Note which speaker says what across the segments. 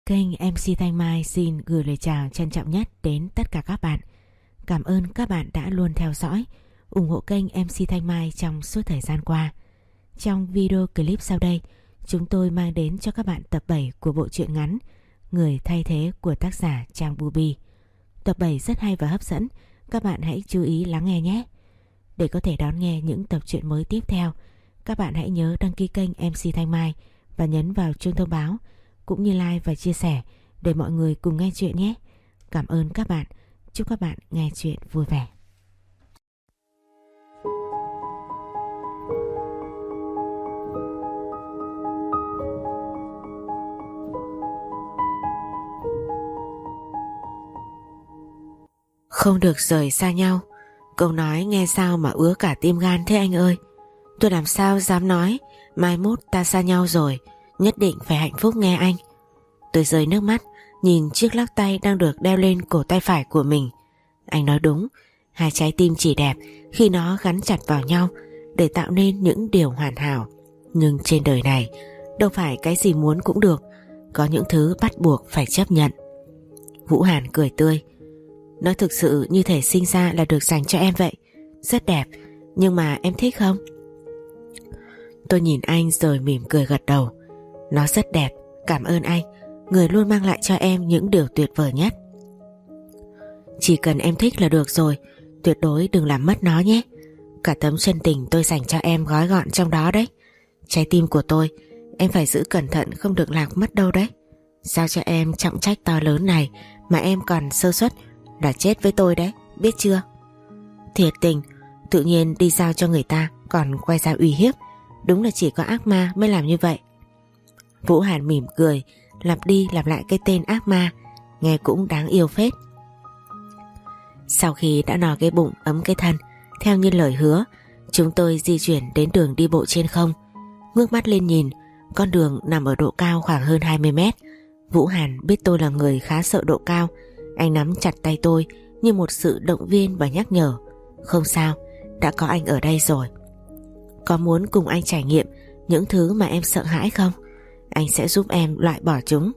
Speaker 1: Kênh MC Thanh Mai xin gửi lời chào trân trọng nhất đến tất cả các bạn. Cảm ơn các bạn đã luôn theo dõi, ủng hộ kênh MC Thanh Mai trong suốt thời gian qua. Trong video clip sau đây, chúng tôi mang đến cho các bạn tập 7 của bộ truyện ngắn Người thay thế của tác giả Trang Bubi. Tập 7 rất hay và hấp dẫn, các bạn hãy chú ý lắng nghe nhé. Để có thể đón nghe những tập truyện mới tiếp theo, các bạn hãy nhớ đăng ký kênh MC Thanh Mai và nhấn vào chuông thông báo, cũng như like và chia sẻ để mọi người cùng nghe chuyện nhé. Cảm ơn các bạn. Chúc các bạn nghe chuyện vui vẻ. Không được rời xa nhau. Câu nói nghe sao mà ứa cả tim gan thế anh ơi. Tôi làm sao dám nói mai mốt ta xa nhau rồi nhất định phải hạnh phúc nghe anh. Tôi rơi nước mắt nhìn chiếc lắc tay đang được đeo lên cổ tay phải của mình. Anh nói đúng, hai trái tim chỉ đẹp khi nó gắn chặt vào nhau để tạo nên những điều hoàn hảo. Nhưng trên đời này đâu phải cái gì muốn cũng được, có những thứ bắt buộc phải chấp nhận. Vũ Hàn cười tươi. Nó thực sự như thể sinh ra là được dành cho em vậy. Rất đẹp, nhưng mà em thích không? Tôi nhìn anh rồi mỉm cười gật đầu. Nó rất đẹp, cảm ơn anh, người luôn mang lại cho em những điều tuyệt vời nhất. Chỉ cần em thích là được rồi, tuyệt đối đừng làm mất nó nhé. Cả tấm chân tình tôi dành cho em gói gọn trong đó đấy. Trái tim của tôi, em phải giữ cẩn thận không được lạc mất đâu đấy. Giao cho em trọng trách to lớn này mà em còn sơ suất là chết với tôi đấy, biết chưa? Thiệt tình, tự nhiên đi giao cho người ta còn quay ra uy hiếp. Đúng là chỉ có ác ma mới làm như vậy. Vũ Hàn mỉm cười, lặp đi lặp lại cái tên ác ma, nghe cũng đáng yêu phết. Sau khi đã no cái bụng ấm cái thân, theo như lời hứa, chúng tôi di chuyển đến đường đi bộ trên không. Ngước mắt lên nhìn, con đường nằm ở độ cao khoảng hơn 20 mét. Vũ Hàn biết tôi là người khá sợ độ cao, anh nắm chặt tay tôi như một sự động viên và nhắc nhở. Không sao, đã có anh ở đây rồi. Có muốn cùng anh trải nghiệm những thứ mà em sợ hãi không? Anh sẽ giúp em loại bỏ chúng.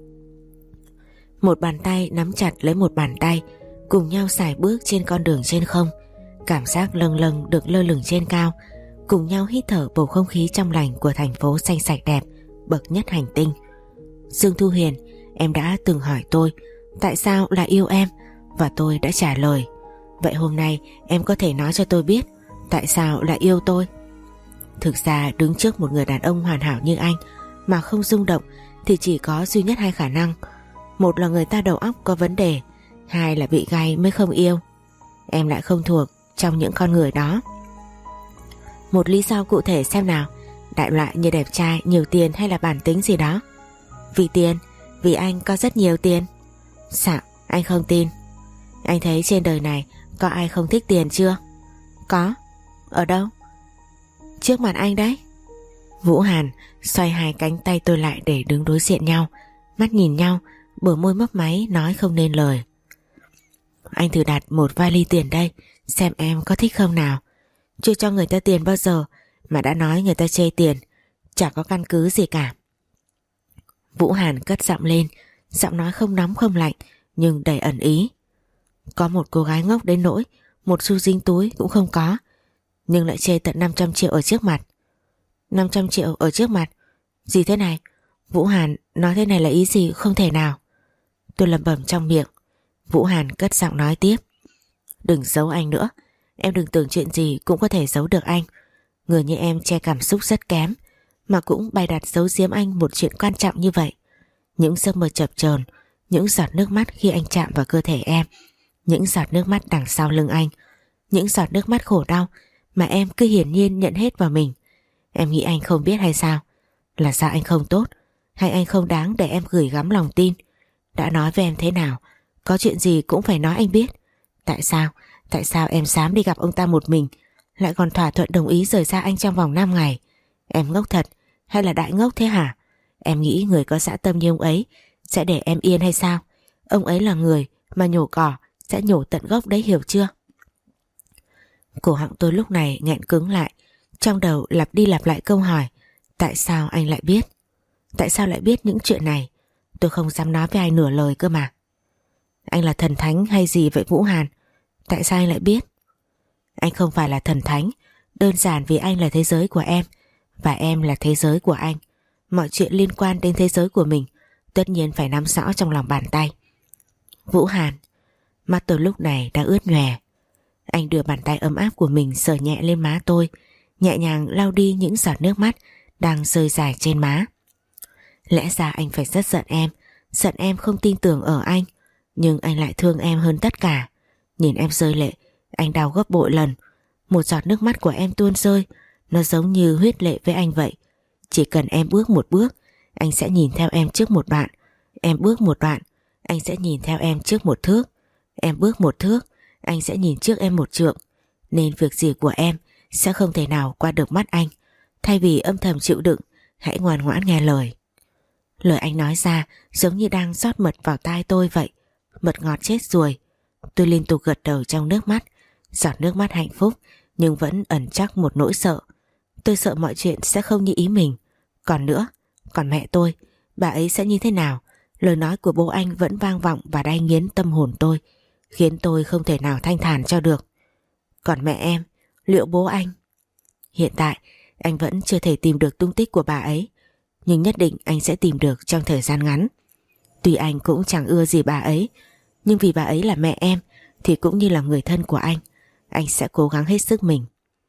Speaker 1: Một bàn tay nắm chặt lấy một bàn tay, cùng nhau sải bước trên con đường trên không. Cảm giác lâng lâng được lơ lửng trên cao, cùng nhau hít thở bầu không khí trong lành của thành phố xanh sạch đẹp, bậc nhất hành tinh. Dương Thu Huyền, em đã từng hỏi tôi tại sao lại yêu em, và tôi đã trả lời. Vậy hôm nay em có thể nói cho tôi biết tại sao lại yêu tôi? Thực ra đứng trước một người đàn ông hoàn hảo như anh mà không rung động thì chỉ có duy nhất hai khả năng. Một là người ta đầu óc có vấn đề, hai là bị gay mới không yêu. Em lại không thuộc trong những con người đó. Một lý do cụ thể xem nào. Đại loại như đẹp trai, nhiều tiền hay là bản tính gì đó? Vì tiền, vì anh có rất nhiều tiền. Sao, anh không tin? Anh thấy trên đời này có ai không thích tiền chưa? Có. Ở đâu? Trước mặt anh đấy. Vũ Hàn xoay hai cánh tay tôi lại để đứng đối diện nhau, mắt nhìn nhau, bờ môi mấp máy nói không nên lời. Anh thử đặt một vali tiền đây, xem em có thích không nào. Chưa cho người ta tiền bao giờ mà đã nói người ta chê tiền, chả có căn cứ gì cả. Vũ Hàn cất giọng lên, giọng nói không nóng không lạnh nhưng đầy ẩn ý. Có một cô gái ngốc đến nỗi một xu dính túi cũng không có, nhưng lại chê tận 500 triệu ở trước mặt. 500 triệu ở trước mặt? Gì thế này? Vũ Hàn nói thế này là ý gì? Không thể nào. Tôi lẩm bẩm trong miệng. Vũ Hàn cất giọng nói tiếp. Đừng giấu anh nữa. Em đừng tưởng chuyện gì cũng có thể giấu được anh. Người như em che cảm xúc rất kém, mà cũng bày đặt giấu giếm anh một chuyện quan trọng như vậy. Những giấc mơ chập chờn, những giọt nước mắt khi anh chạm vào cơ thể em, những giọt nước mắt đằng sau lưng anh, những giọt nước mắt khổ đau mà em cứ hiển nhiên nhận hết vào mình. Em nghĩ anh không biết hay sao? Là sao anh không tốt? Hay anh không đáng để em gửi gắm lòng tin? Đã nói với em thế nào, có chuyện gì cũng phải nói anh biết. Tại sao? Tại sao em dám đi gặp ông ta một mình, lại còn thỏa thuận đồng ý rời xa anh trong vòng 5 ngày? Em ngốc thật hay là đại ngốc thế hả? Em nghĩ người có dã tâm như ông ấy sẽ để em yên hay sao? Ông ấy là người mà nhổ cỏ sẽ nhổ tận gốc đấy, hiểu chưa? Cổ họng tôi lúc này nghẹn cứng lại, trong đầu lặp đi lặp lại câu hỏi. Tại sao anh lại biết? Tại sao lại biết những chuyện này? Tôi không dám nói với ai nửa lời cơ mà. Anh là thần thánh hay gì vậy Vũ Hàn? Tại sao anh lại biết? Anh không phải là thần thánh, đơn giản vì anh là thế giới của em và em là thế giới của anh. Mọi chuyện liên quan đến thế giới của mình tất nhiên phải nắm rõ trong lòng bàn tay. Vũ Hàn, mắt tôi lúc này đã ướt nhòe. Anh đưa bàn tay ấm áp của mình sờ nhẹ lên má tôi, nhẹ nhàng lau đi những giọt nước mắt đang rơi dài trên má. Lẽ ra anh phải rất giận em không tin tưởng ở anh, nhưng anh lại thương em hơn tất cả. Nhìn em rơi lệ, anh đau gấp bội lần. Một giọt nước mắt của em tuôn rơi, nó giống như huyết lệ với anh vậy. Chỉ cần em bước một bước, anh sẽ nhìn theo em trước một đoạn. Em bước một đoạn, anh sẽ nhìn theo em trước một thước. Em bước một thước, anh sẽ nhìn trước em một trượng. Nên việc gì của em sẽ không thể nào qua được mắt anh. Thay vì âm thầm chịu đựng, hãy ngoan ngoãn nghe lời. Lời anh nói ra giống như đang rót mật vào tai tôi vậy. Mật ngọt chết ruồi. Tôi liên tục gật đầu trong nước mắt. Giọt nước mắt hạnh phúc nhưng vẫn ẩn chắc một nỗi sợ. Tôi sợ mọi chuyện sẽ không như ý mình. Còn nữa, còn mẹ tôi, bà ấy sẽ như thế nào? Lời nói của bố anh vẫn vang vọng và đay nghiến tâm hồn tôi, khiến tôi không thể nào thanh thản cho được. Còn mẹ em, liệu bố anh? Hiện tại, anh vẫn chưa thể tìm được tung tích của bà ấy, nhưng nhất định anh sẽ tìm được trong thời gian ngắn. Tuy anh cũng chẳng ưa gì bà ấy, nhưng vì bà ấy là mẹ em thì cũng như là người thân của anh sẽ cố gắng hết sức mình.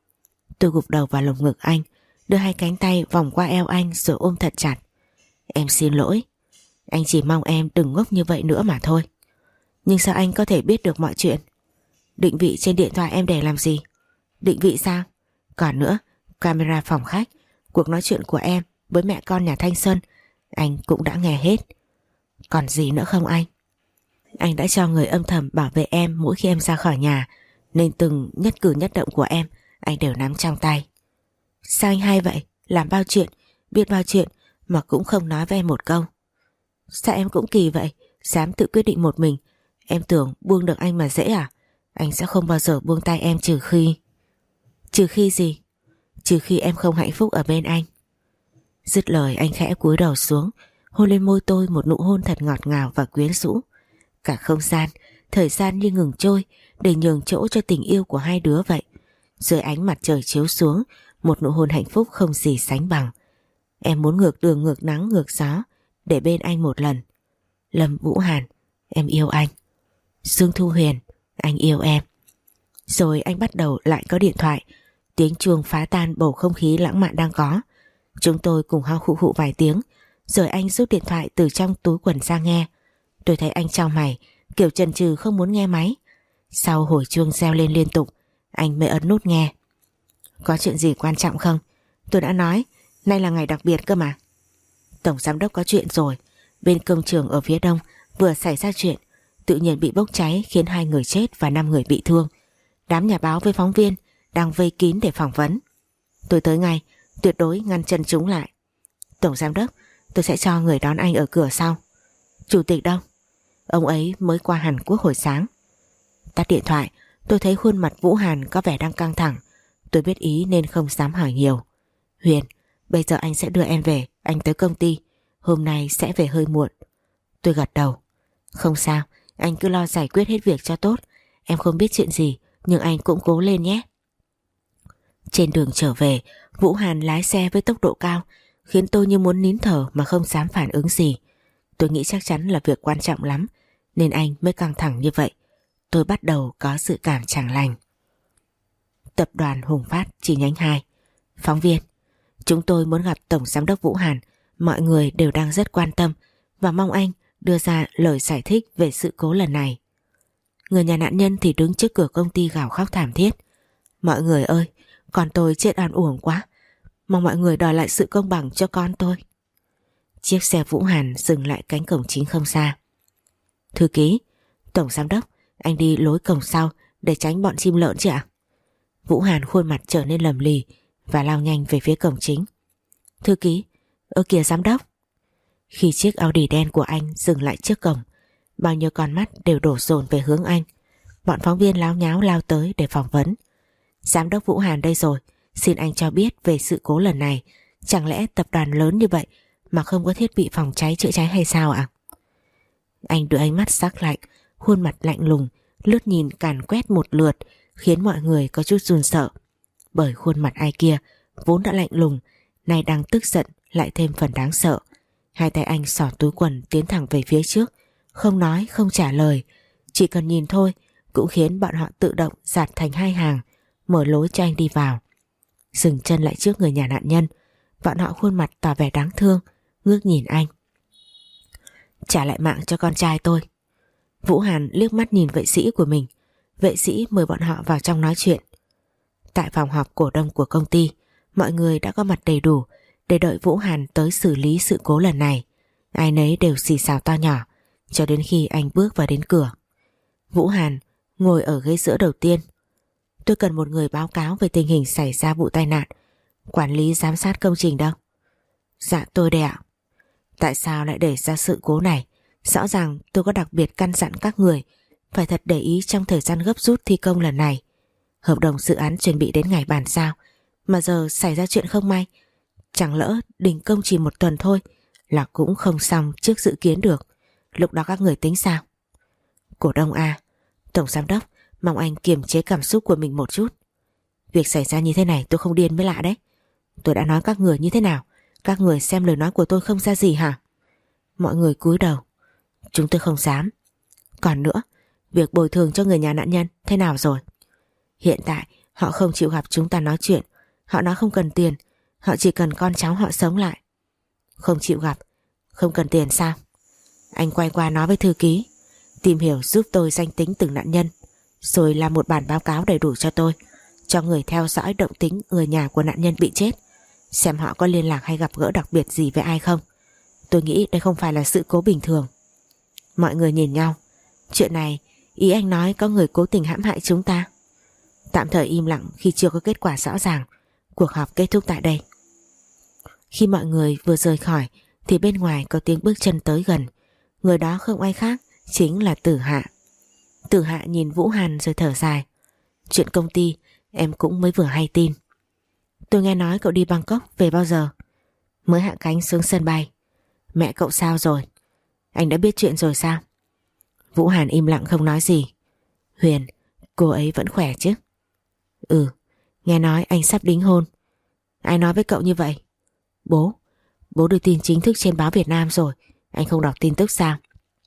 Speaker 1: Tôi gục đầu vào lồng ngực anh, đưa hai cánh tay vòng qua eo anh rồi ôm thật chặt. Em xin lỗi, anh chỉ mong em đừng ngốc như vậy nữa mà thôi. Nhưng sao anh có thể biết được mọi chuyện? Định vị trên điện thoại em để làm gì? Định vị sao? Còn nữa, camera phòng khách, cuộc nói chuyện của em với mẹ con nhà Thanh Xuân, anh cũng đã nghe hết. Còn gì nữa không anh? Anh đã cho người âm thầm bảo vệ em mỗi khi em ra khỏi nhà, nên từng nhất cử nhất động của em anh đều nắm trong tay. Sao anh hay vậy? Làm bao chuyện, biết bao chuyện mà cũng không nói với em một câu. Sao em cũng kỳ vậy? Dám tự quyết định một mình. Em tưởng buông được anh mà dễ à? Anh sẽ không bao giờ buông tay em trừ khi... Trừ khi gì? Trừ khi em không hạnh phúc ở bên anh. Dứt lời anh khẽ cúi đầu xuống, hôn lên môi tôi một nụ hôn thật ngọt ngào và quyến rũ. Cả không gian, thời gian như ngừng trôi để nhường chỗ cho tình yêu của hai đứa vậy. Dưới ánh mặt trời chiếu xuống, một nụ hôn hạnh phúc không gì sánh bằng. Em muốn ngược đường ngược nắng ngược gió để bên anh một lần. Lâm Vũ Hàn, em yêu anh. Dương Thu Huyền, anh yêu em. Rồi anh bắt đầu lại có điện thoại. Tiếng chuông phá tan bầu không khí lãng mạn đang có. Chúng tôi cùng ho khụ khụ vài tiếng, rồi anh rút điện thoại từ trong túi quần ra nghe. Tôi thấy anh chau mày, kiểu chần chừ không muốn nghe máy. Sau hồi chuông reo lên liên tục, anh mới ấn nút nghe. Có chuyện gì quan trọng không? Tôi đã nói, nay là ngày đặc biệt cơ mà. Tổng giám đốc có chuyện rồi. Bên công trường ở phía đông vừa xảy ra chuyện, tự nhiên bị bốc cháy khiến 2 người chết và 5 người bị thương. Đám nhà báo với phóng viên đang vây kín để phỏng vấn. Tôi tới ngay, tuyệt đối ngăn chân chúng lại. Tổng giám đốc, tôi sẽ cho người đón anh ở cửa sau. Chủ tịch đâu? Ông ấy mới qua Hàn Quốc hồi sáng. Tắt điện thoại, tôi thấy khuôn mặt Vũ Hàn có vẻ đang căng thẳng. Tôi biết ý nên không dám hỏi nhiều. Huyền, bây giờ anh sẽ đưa em về, anh tới công ty. Hôm nay sẽ về hơi muộn. Tôi gật đầu. Không sao, anh cứ lo giải quyết hết việc cho tốt. Em không biết chuyện gì, nhưng anh cũng cố lên nhé. Trên đường trở về, Vũ Hàn lái xe với tốc độ cao, khiến tôi như muốn nín thở mà không dám phản ứng gì. Tôi nghĩ chắc chắn là việc quan trọng lắm, nên anh mới căng thẳng như vậy. Tôi bắt đầu có dự cảm chẳng lành. Tập đoàn Hùng Phát chi nhánh 2. Phóng viên, chúng tôi muốn gặp Tổng Giám đốc Vũ Hàn. Mọi người đều đang rất quan tâm và mong anh đưa ra lời giải thích về sự cố lần này. Người nhà nạn nhân thì đứng trước cửa công ty gào khóc thảm thiết. Mọi người ơi, con tôi chết oan uổng quá. Mong mọi người đòi lại sự công bằng cho con tôi. Chiếc xe Vũ Hàn dừng lại cánh cổng chính không xa. Thư ký, Tổng Giám đốc, anh đi lối cổng sau để tránh bọn chim lợn chứ ạ? Vũ Hàn khuôn mặt trở nên lầm lì và lao nhanh về phía cổng chính. Thư ký, kìa giám đốc. Khi chiếc Audi đen của anh dừng lại trước cổng, bao nhiêu con mắt đều đổ dồn về hướng anh. Bọn phóng viên láo nháo lao tới để phỏng vấn. Giám đốc Vũ Hàn đây rồi, xin anh cho biết về sự cố lần này. Chẳng lẽ tập đoàn lớn như vậy mà không có thiết bị phòng cháy chữa cháy hay sao ạ? Anh đưa ánh mắt sắc lạnh, khuôn mặt lạnh lùng, lướt nhìn càn quét một lượt, khiến mọi người có chút run sợ. Bởi khuôn mặt ai kia vốn đã lạnh lùng, nay đang tức giận lại thêm phần đáng sợ. Hai tay anh xỏ túi quần tiến thẳng về phía trước, không nói không trả lời, chỉ cần nhìn thôi cũng khiến bọn họ tự động dạt thành hai hàng, mở lối cho anh đi vào. Dừng chân lại trước người nhà nạn nhân, bọn họ khuôn mặt tỏ vẻ đáng thương, ngước nhìn anh. Trả lại mạng cho con trai tôi. Vũ Hàn liếc mắt nhìn vệ sĩ của mình. Vệ sĩ mời bọn họ vào trong nói chuyện. Tại phòng họp cổ đông của công ty, mọi người đã có mặt đầy đủ để đợi Vũ Hàn tới xử lý sự cố lần này. Ai nấy đều xì xào to nhỏ cho đến khi anh bước vào đến cửa. Vũ Hàn ngồi ở ghế giữa đầu tiên. Tôi cần một người báo cáo về tình hình xảy ra vụ tai nạn, quản lý giám sát công trình đâu. Dạ tôi đây ạ. Tại sao lại để ra sự cố này? Rõ ràng tôi có đặc biệt căn dặn các người phải thật để ý trong thời gian gấp rút thi công lần này. Hợp đồng dự án chuẩn bị đến ngày bàn giao, mà giờ xảy ra chuyện không may. Chẳng lỡ đình công chỉ một tuần thôi là cũng không xong trước dự kiến được. Lúc đó các người tính sao? Cổ đông A, tổng giám đốc, mong anh kiềm chế cảm xúc của mình một chút. Việc xảy ra như thế này tôi không điên mới lạ đấy. Tôi đã nói các người như thế nào? Các người xem lời nói của tôi không ra gì hả? Mọi người cúi đầu. Chúng tôi không dám. Còn nữa, việc bồi thường cho người nhà nạn nhân thế nào rồi? Hiện tại họ không chịu gặp chúng ta nói chuyện. Họ nói không cần tiền, họ chỉ cần con cháu họ sống lại. Không chịu gặp, không cần tiền sao? Anh quay qua nói với thư ký, tìm hiểu giúp tôi danh tính từng nạn nhân, rồi làm một bản báo cáo đầy đủ cho tôi, cho người theo dõi động tĩnh người nhà của nạn nhân bị chết, xem họ có liên lạc hay gặp gỡ đặc biệt gì với ai không. Tôi nghĩ đây không phải là sự cố bình thường. Mọi người nhìn nhau. Chuyện này, ý anh nói có người cố tình hãm hại chúng ta? Tạm thời im lặng khi chưa có kết quả rõ ràng. Cuộc họp kết thúc tại đây. Khi mọi người vừa rời khỏi thì bên ngoài có tiếng bước chân tới gần. Người đó không ai khác, chính là Tử Hạ. Tử Hạ nhìn Vũ Hàn rồi thở dài. Chuyện công ty em cũng mới vừa hay tin. Tôi nghe nói cậu đi Bangkok về bao giờ? Mới hạ cánh xuống sân bay. Mẹ cậu sao rồi? Anh đã biết chuyện rồi sao? Vũ Hàn im lặng không nói gì. Huyền, cô ấy vẫn khỏe chứ? Ừ, nghe nói anh sắp đính hôn. Ai nói với cậu như vậy? Bố đưa tin chính thức trên báo Việt Nam rồi. Anh không đọc tin tức sao?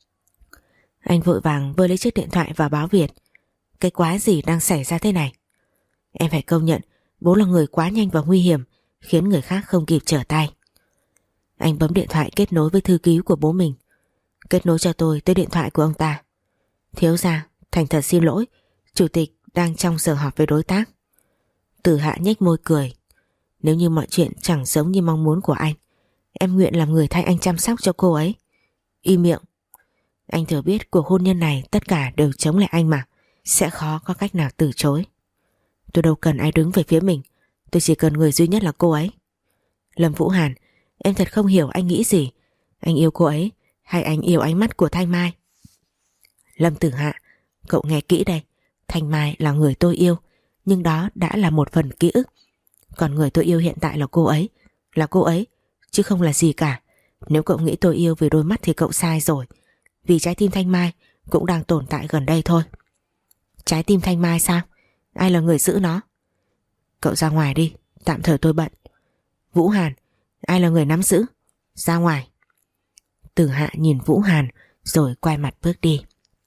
Speaker 1: Anh vội vàng vơ lấy chiếc điện thoại vào báo Việt. Cái quái gì đang xảy ra thế này? Em phải công nhận bố là người quá nhanh và nguy hiểm, khiến người khác không kịp trở tay. Anh bấm điện thoại kết nối với thư ký của bố mình. Kết nối cho tôi tới điện thoại của ông ta. Thiếu gia, thành thật xin lỗi, chủ tịch đang trong giờ họp với đối tác. Tử Hạ nhếch môi cười. Nếu như mọi chuyện chẳng giống như mong muốn của anh, em nguyện làm người thay anh chăm sóc cho cô ấy. Im miệng. Anh thừa biết cuộc hôn nhân này tất cả đều chống lại anh mà, sẽ khó có cách nào từ chối. Tôi đâu cần ai đứng về phía mình, tôi chỉ cần người duy nhất là cô ấy. Lâm Vũ Hàn, em thật không hiểu anh nghĩ gì. Anh yêu cô ấy hay anh yêu ánh mắt của Thanh Mai? Lâm Tử Hạ, cậu nghe kỹ đây. Thanh Mai là người tôi yêu, nhưng đó đã là một phần ký ức. Còn người tôi yêu hiện tại là cô ấy, chứ không là gì cả. Nếu cậu nghĩ tôi yêu vì đôi mắt thì cậu sai rồi. Vì trái tim Thanh Mai cũng đang tồn tại gần đây thôi. Trái tim Thanh Mai sao? Ai là người giữ nó? Cậu ra ngoài đi, tạm thời tôi bận. Vũ Hàn, ai là người nắm giữ? Ra ngoài. Tử Hạ nhìn Vũ Hàn rồi quay mặt bước đi.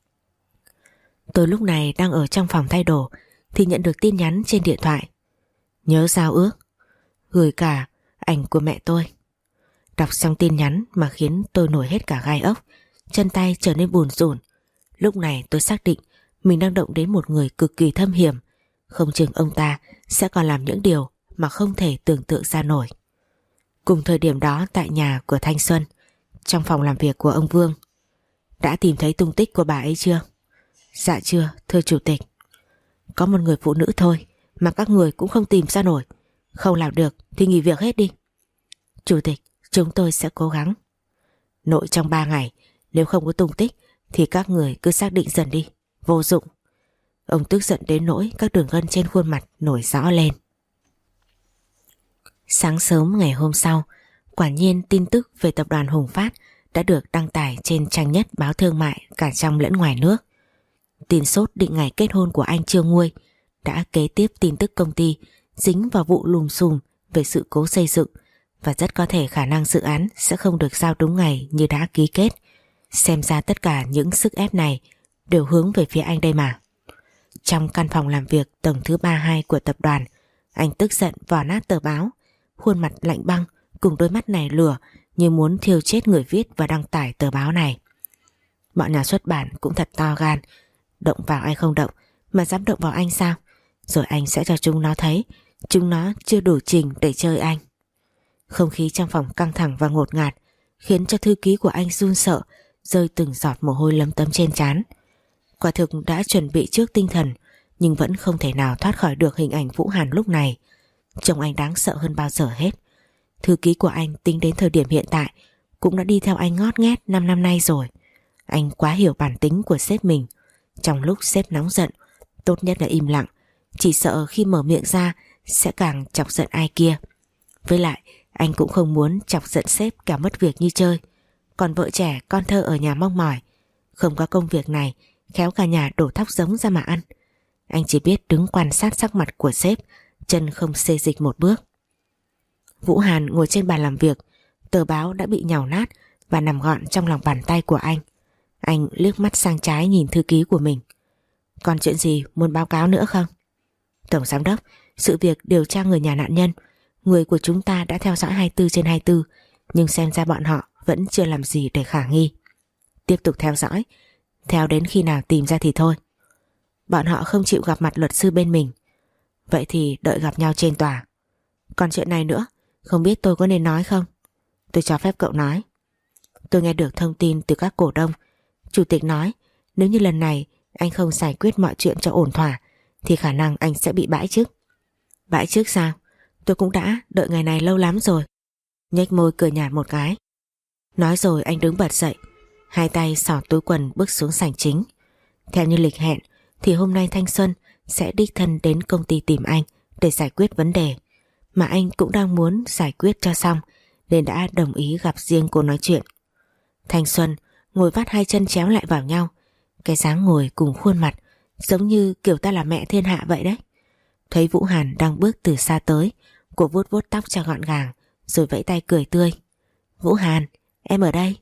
Speaker 1: Tôi lúc này đang ở trong phòng thay đồ thì nhận được tin nhắn trên điện thoại. Nhớ giao ước, gửi cả ảnh của mẹ tôi. Đọc xong tin nhắn mà khiến tôi nổi hết cả gai ốc, chân tay trở nên bùn rùn. Lúc này tôi xác định mình đang động đến một người cực kỳ thâm hiểm. Không chừng ông ta sẽ còn làm những điều mà không thể tưởng tượng ra nổi. Cùng thời điểm đó tại nhà của Thanh Xuân, trong phòng làm việc của ông Vương. Đã tìm thấy tung tích của bà ấy chưa? Dạ chưa, thưa chủ tịch. Có một người phụ nữ thôi mà các người cũng không tìm ra nổi. Không làm được thì nghỉ việc hết đi. Chủ tịch, chúng tôi sẽ cố gắng. Nội trong 3 ngày, nếu không có tung tích thì các người cứ xác định dần đi. Vô dụng. Ông tức giận đến nỗi các đường gân trên khuôn mặt nổi rõ lên. Sáng sớm ngày hôm sau, quả nhiên tin tức về tập đoàn Hùng Phát đã được đăng tải trên trang nhất báo thương mại cả trong lẫn ngoài nước. Tin sốt định ngày kết hôn của anh chưa nguôi đã kế tiếp tin tức công ty dính vào vụ lùm xùm về sự cố xây dựng và rất có thể khả năng dự án sẽ không được giao đúng ngày như đã ký kết. Xem ra tất cả những sức ép này đều hướng về phía anh đây mà. Trong căn phòng làm việc tầng thứ 32 của tập đoàn, anh tức giận vò nát tờ báo, khuôn mặt lạnh băng cùng đôi mắt này lửa như muốn thiêu chết người viết và đăng tải tờ báo này. Bọn nhà xuất bản cũng thật to gan, động vào anh không động mà dám động vào anh sao? Rồi anh sẽ cho chúng nó thấy chúng nó chưa đủ trình để chơi anh. Không khí trong phòng căng thẳng và ngột ngạt khiến cho thư ký của anh run sợ, rơi từng giọt mồ hôi lấm tấm trên trán. Quả thực đã chuẩn bị trước tinh thần nhưng vẫn không thể nào thoát khỏi được hình ảnh Vũ Hàn lúc này. Trông anh đáng sợ hơn bao giờ hết. Thư ký của anh tính đến thời điểm hiện tại cũng đã đi theo anh ngót nghét 5 năm nay rồi. Anh quá hiểu bản tính của sếp mình. Trong lúc sếp nóng giận, tốt nhất là im lặng, chỉ sợ khi mở miệng ra sẽ càng chọc giận ai kia. Với lại anh cũng không muốn chọc giận sếp cả mất việc như chơi. Còn vợ trẻ con thơ ở nhà mong mỏi, không có công việc này khéo cả nhà đổ thóc giống ra mà ăn. Anh chỉ biết đứng quan sát sắc mặt của sếp, chân không xê dịch một bước. Vũ Hàn ngồi trên bàn làm việc, tờ báo đã bị nhàu nát và nằm gọn trong lòng bàn tay của anh. Anh liếc mắt sang trái nhìn thư ký của mình. Còn chuyện gì muốn báo cáo nữa không? Tổng giám đốc, sự việc điều tra người nhà nạn nhân, người của chúng ta đã theo dõi 24/24, nhưng xem ra bọn họ vẫn chưa làm gì để khả nghi. Tiếp tục theo dõi, theo đến khi nào tìm ra thì thôi. Bọn họ không chịu gặp mặt luật sư bên mình. Vậy thì đợi gặp nhau trên tòa. Còn chuyện này nữa, không biết tôi có nên nói không? Tôi cho phép cậu nói. Tôi nghe được thông tin từ các cổ đông. Chủ tịch nói nếu như lần này anh không giải quyết mọi chuyện cho ổn thỏa thì khả năng anh sẽ bị bãi chức. Bãi chức sao? Tôi cũng đã đợi ngày này lâu lắm rồi. Nhếch môi cười nhạt một cái. Nói rồi anh đứng bật dậy, hai tay xỏ túi quần bước xuống sảnh chính. Theo như lịch hẹn thì hôm nay Thanh Xuân sẽ đích thân đến công ty tìm anh để giải quyết vấn đề, mà anh cũng đang muốn giải quyết cho xong nên đã đồng ý gặp riêng cô nói chuyện. Thanh Xuân ngồi vắt hai chân chéo lại vào nhau, cái dáng ngồi cùng khuôn mặt giống như kiểu ta là mẹ thiên hạ vậy đấy. Thấy Vũ Hàn đang bước từ xa tới, cô vuốt vuốt tóc cho gọn gàng rồi vẫy tay cười tươi. Vũ Hàn, em ở đây.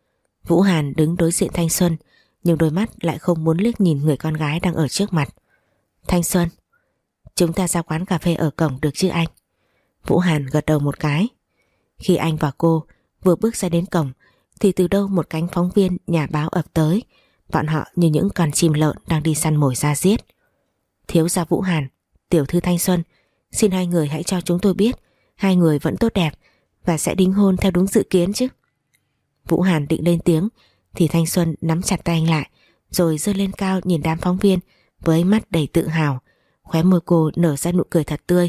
Speaker 1: Vũ Hàn đứng đối diện Thanh Xuân nhưng đôi mắt lại không muốn liếc nhìn người con gái đang ở trước mặt. Thanh Xuân, chúng ta ra quán cà phê ở cổng được chứ anh? Vũ Hàn gật đầu một cái. Khi anh và cô vừa bước ra đến cổng thì từ đâu một cánh phóng viên nhà báo ập tới. Bọn họ như những con chim lợn đang đi săn mồi ra giết. Thiếu gia Vũ Hàn, tiểu thư Thanh Xuân, xin hai người hãy cho chúng tôi biết hai người vẫn tốt đẹp và sẽ đính hôn theo đúng dự kiến chứ. Vũ Hàn định lên tiếng thì Thanh Xuân nắm chặt tay anh lại rồi giơ lên cao nhìn đám phóng viên với mắt đầy tự hào. Khóe môi cô nở ra nụ cười thật tươi.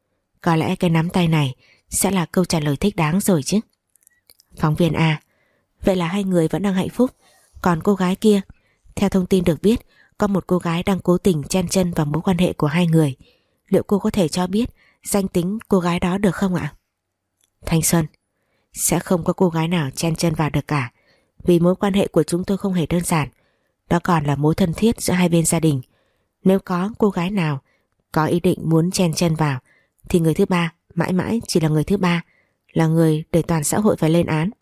Speaker 1: Có lẽ cái nắm tay này sẽ là câu trả lời thích đáng rồi chứ. Phóng viên à, vậy là hai người vẫn đang hạnh phúc. Còn cô gái kia, theo thông tin được biết có một cô gái đang cố tình chen chân vào mối quan hệ của hai người. Liệu cô có thể cho biết danh tính cô gái đó được không ạ? Thanh Xuân, sẽ không có cô gái nào chen chân vào được cả, vì mối quan hệ của chúng tôi không hề đơn giản. Đó còn là mối thân thiết giữa hai bên gia đình. Nếu có cô gái nào có ý định muốn chen chân vào thì người thứ ba mãi mãi chỉ là người thứ ba, là người để toàn xã hội phải lên án.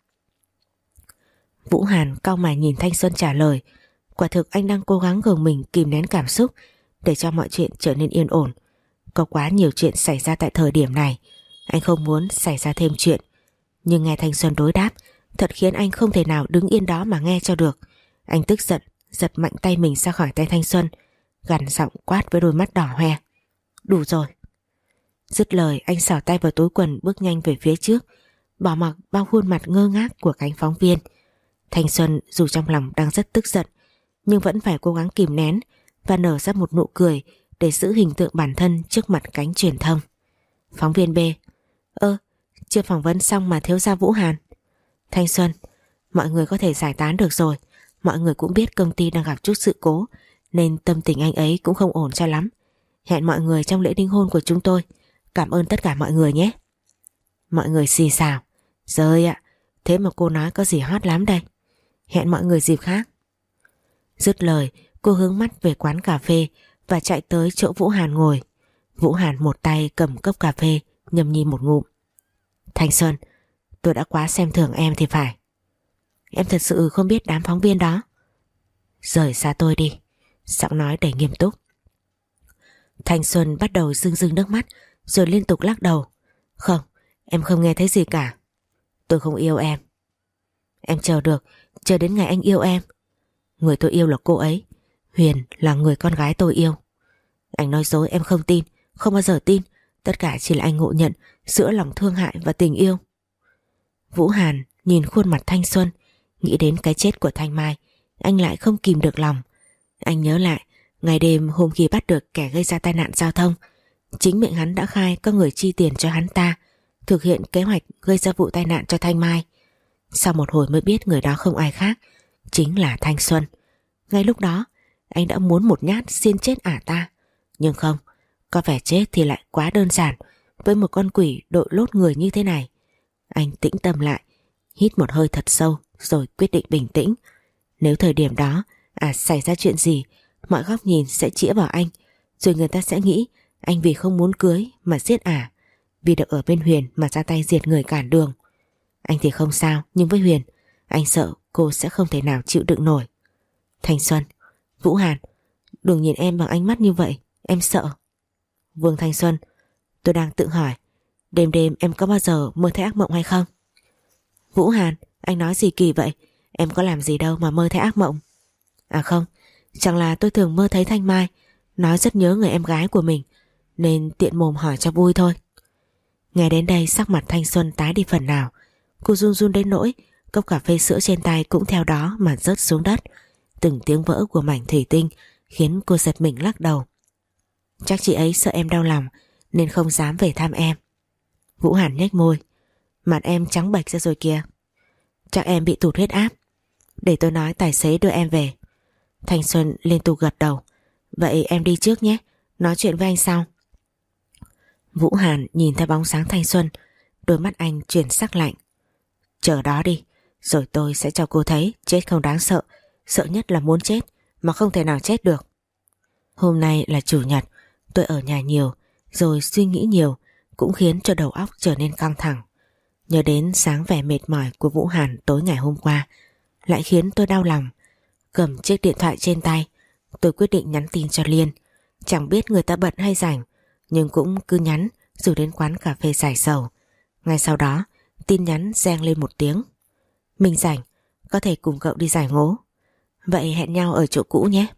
Speaker 1: Vũ Hàn cau mày nhìn Thanh Xuân trả lời. Quả thực anh đang cố gắng gồng mình kìm nén cảm xúc để cho mọi chuyện trở nên yên ổn. Có quá nhiều chuyện xảy ra tại thời điểm này, anh không muốn xảy ra thêm chuyện. Nhưng nghe Thanh Xuân đối đáp thật khiến anh không thể nào đứng yên đó mà nghe cho được. Anh tức giận giật mạnh tay mình ra khỏi tay Thanh Xuân, gằn giọng quát với đôi mắt đỏ hoe. Đủ rồi. Dứt lời anh xỏ tay vào túi quần bước nhanh về phía trước, bỏ mặc bao khuôn mặt ngơ ngác của cánh phóng viên. Thanh Xuân dù trong lòng đang rất tức giận nhưng vẫn phải cố gắng kìm nén và nở ra một nụ cười để giữ hình tượng bản thân trước mặt cánh truyền thông. Phóng viên B: chưa phỏng vấn xong mà thiếu gia Vũ Hàn. Thanh Xuân, mọi người có thể giải tán được rồi. Mọi người cũng biết công ty đang gặp chút sự cố nên tâm tình anh ấy cũng không ổn cho lắm. Hẹn mọi người trong lễ đính hôn của chúng tôi. Cảm ơn tất cả mọi người nhé. Mọi người xì xào. Giời ạ, Thế mà cô nói có gì hot lắm đây. Hẹn mọi người dịp khác. Dứt lời, cô hướng mắt về quán cà phê và chạy tới chỗ Vũ Hàn ngồi. Vũ Hàn một tay cầm cốc cà phê, nhâm nhi một ngụm. Thanh Xuân, tôi đã quá xem thường em thì phải. Em thật sự không biết đám phóng viên đó. Rời xa tôi đi. Giọng nói đầy nghiêm túc. Thanh Xuân bắt đầu rưng rưng nước mắt rồi liên tục lắc đầu. Không, em không nghe thấy gì cả. Tôi không yêu em. Em chờ được, chờ đến ngày anh yêu em. Người tôi yêu là cô ấy. Huyền là người con gái tôi yêu. Anh nói dối em không tin, không bao giờ tin. Tất cả chỉ là anh ngộ nhận giữa lòng thương hại và tình yêu. Vũ Hàn nhìn khuôn mặt Thanh Xuân, nghĩ đến cái chết của Thanh Mai, anh lại không kìm được lòng. Anh nhớ lại ngày đêm hôm khi bắt được kẻ gây ra tai nạn giao thông, chính miệng hắn đã khai có người chi tiền cho hắn ta thực hiện kế hoạch gây ra vụ tai nạn cho Thanh Mai. Sau một hồi mới biết người đó không ai khác, chính là Thanh Xuân. Ngay lúc đó anh đã muốn một nhát xiên chết ả ta, nhưng không, có vẻ chết thì lại quá đơn giản với một con quỷ đội lốt người như thế này. Anh tĩnh tâm lại, hít một hơi thật sâu rồi quyết định bình tĩnh. Nếu thời điểm đó xảy ra chuyện gì, mọi góc nhìn sẽ chĩa vào anh, rồi người ta sẽ nghĩ anh vì không muốn cưới mà giết ả, vì được ở bên Huyền mà ra tay diệt người cản đường. Anh thì không sao, nhưng với Huyền, anh sợ cô sẽ không thể nào chịu đựng nổi. Thanh Xuân, Vũ Hàn, đừng nhìn em bằng ánh mắt như vậy, em sợ. Vương Thanh Xuân, tôi đang tự hỏi, đêm đêm em có bao giờ mơ thấy ác mộng hay không? Vũ Hàn, anh nói gì kỳ vậy? Em có làm gì đâu mà mơ thấy ác mộng. À không, chẳng là tôi thường mơ thấy Thanh Mai nói rất nhớ người em gái của mình, nên tiện mồm hỏi cho vui thôi. Nghe đến đây sắc mặt Thanh Xuân tái đi phần nào. Cô run run đến nỗi cốc cà phê sữa trên tay cũng theo đó mà rớt xuống đất. Từng tiếng vỡ của mảnh thủy tinh khiến cô giật mình lắc đầu. Chắc chị ấy sợ em đau lòng nên không dám về thăm em. Vũ Hàn nhếch môi. Mặt em trắng bệch ra rồi kìa. Chắc em bị tụt huyết áp. Để tôi nói tài xế đưa em về. Thanh Xuân liên tục gật đầu. Vậy em đi trước nhé, nói chuyện với anh sau. Vũ Hàn nhìn theo bóng sáng Thanh Xuân, đôi mắt anh chuyển sắc lạnh. Chờ đó đi, rồi tôi sẽ cho cô thấy chết không đáng sợ, sợ nhất là muốn chết mà không thể nào chết được. Hôm nay là chủ nhật, tôi ở nhà nhiều, rồi suy nghĩ nhiều cũng khiến cho đầu óc trở nên căng thẳng. Nhớ đến dáng vẻ mệt mỏi của Vũ Hàn tối ngày hôm qua lại khiến tôi đau lòng. Cầm chiếc điện thoại trên tay, tôi quyết định nhắn tin cho Liên. Chẳng biết người ta bận hay rảnh, nhưng cũng cứ nhắn rồi đến quán cà phê giải sầu. Ngay sau đó tin nhắn reng lên một tiếng. Mình rảnh, có thể cùng cậu đi giải ngố. Vậy hẹn nhau ở chỗ cũ nhé.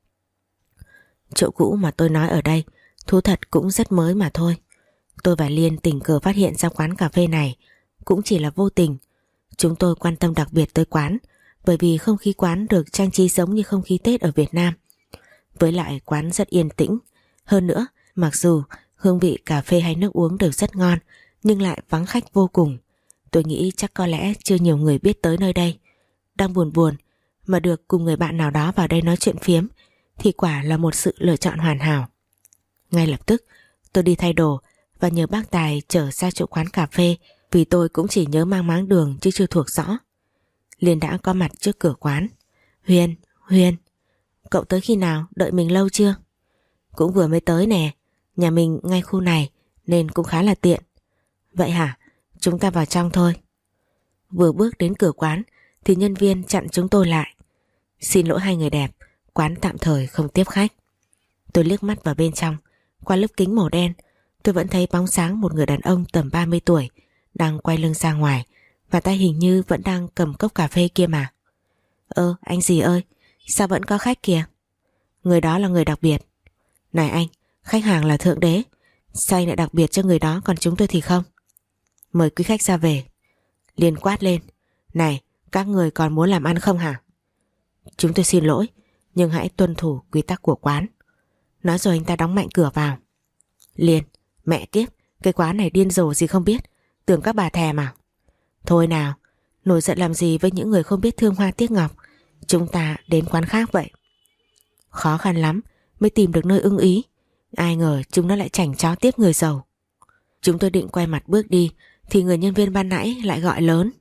Speaker 1: Chỗ cũ mà tôi nói ở đây thú thật cũng rất mới mà thôi. Tôi và Liên tình cờ phát hiện ra quán cà phê này, cũng chỉ là vô tình. Chúng tôi quan tâm đặc biệt tới quán bởi vì không khí quán được trang trí giống như không khí Tết ở Việt Nam. Với lại quán rất yên tĩnh. Hơn nữa, mặc dù hương vị cà phê hay nước uống đều rất ngon, nhưng lại vắng khách vô cùng. Tôi nghĩ chắc có lẽ chưa nhiều người biết tới nơi đây. Đang buồn buồn mà được cùng người bạn nào đó vào đây nói chuyện phiếm thì quả là một sự lựa chọn hoàn hảo. Ngay lập tức tôi đi thay đồ và nhờ bác Tài chở ra chỗ quán cà phê, vì tôi cũng chỉ nhớ mang máng đường chứ chưa thuộc rõ. Liên đã có mặt trước cửa quán. Huyền, cậu tới khi nào, đợi mình lâu chưa? Cũng vừa mới tới nè, nhà mình ngay khu này nên cũng khá là tiện. Vậy hả, chúng ta vào trong thôi. Vừa bước đến cửa quán thì nhân viên chặn chúng tôi lại. Xin lỗi hai người đẹp, quán tạm thời không tiếp khách. Tôi liếc mắt vào bên trong, qua lớp kính màu đen tôi vẫn thấy bóng sáng một người đàn ông tầm 30 tuổi đang quay lưng ra ngoài, và tay hình như vẫn đang cầm cốc cà phê kia mà. Anh gì ơi, sao vẫn có khách kìa? Người đó là người đặc biệt. Này anh, khách hàng là thượng đế, sao anh lại đặc biệt cho người đó còn chúng tôi thì không? Mời quý khách ra về. Liên quát lên. Này, các người còn muốn làm ăn không hả? Chúng tôi xin lỗi, nhưng hãy tuân thủ quy tắc của quán. Nói rồi anh ta đóng mạnh cửa vào. Liên, mẹ kiếp, cái quán này điên rồ gì không biết, tưởng các bà thèm à? Thôi nào, nổi giận làm gì với những người không biết thương hoa tiếc ngọc. Chúng ta đến quán khác vậy. Khó khăn lắm mới tìm được nơi ưng ý, ai ngờ chúng nó lại chảnh chó tiếp người giàu. Chúng tôi định quay mặt bước đi thì người nhân viên ban nãy lại gọi lớn.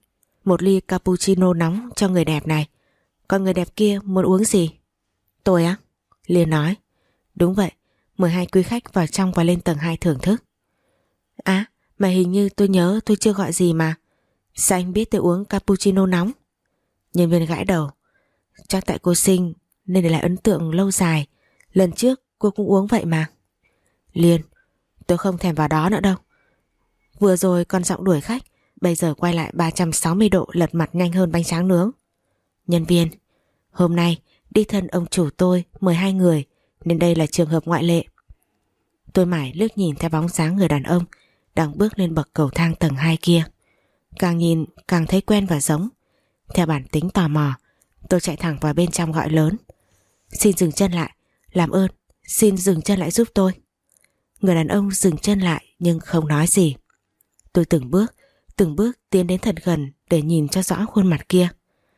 Speaker 1: một ly cappuccino nóng cho người đẹp này. Còn người đẹp kia muốn uống gì? Tôi á? Liên nói. Đúng vậy, mời hai quý khách vào trong và lên tầng 2 thưởng thức. À, mà hình như tôi nhớ tôi chưa gọi gì mà. Sao anh biết tôi uống cappuccino nóng? Nhân viên gãi đầu. Chắc tại cô xinh nên để lại ấn tượng lâu dài. Lần trước cô cũng uống vậy mà. Liên, tôi không thèm vào đó nữa đâu. Vừa rồi còn giọng đuổi khách, bây giờ quay lại 360 độ lật mặt nhanh hơn bánh tráng nướng. Nhân viên, hôm nay đích thân ông chủ tôi mời 2 người nên đây là trường hợp ngoại lệ. Tôi mải lướt nhìn theo bóng dáng người đàn ông đang bước lên bậc cầu thang tầng 2 kia. Càng nhìn càng thấy quen và giống. Theo bản tính tò mò, tôi chạy thẳng vào bên trong gọi lớn. Xin dừng chân lại, làm ơn, xin dừng chân lại giúp tôi. Người đàn ông dừng chân lại nhưng không nói gì. Tôi từng bước tiến đến thật gần để nhìn cho rõ khuôn mặt kia.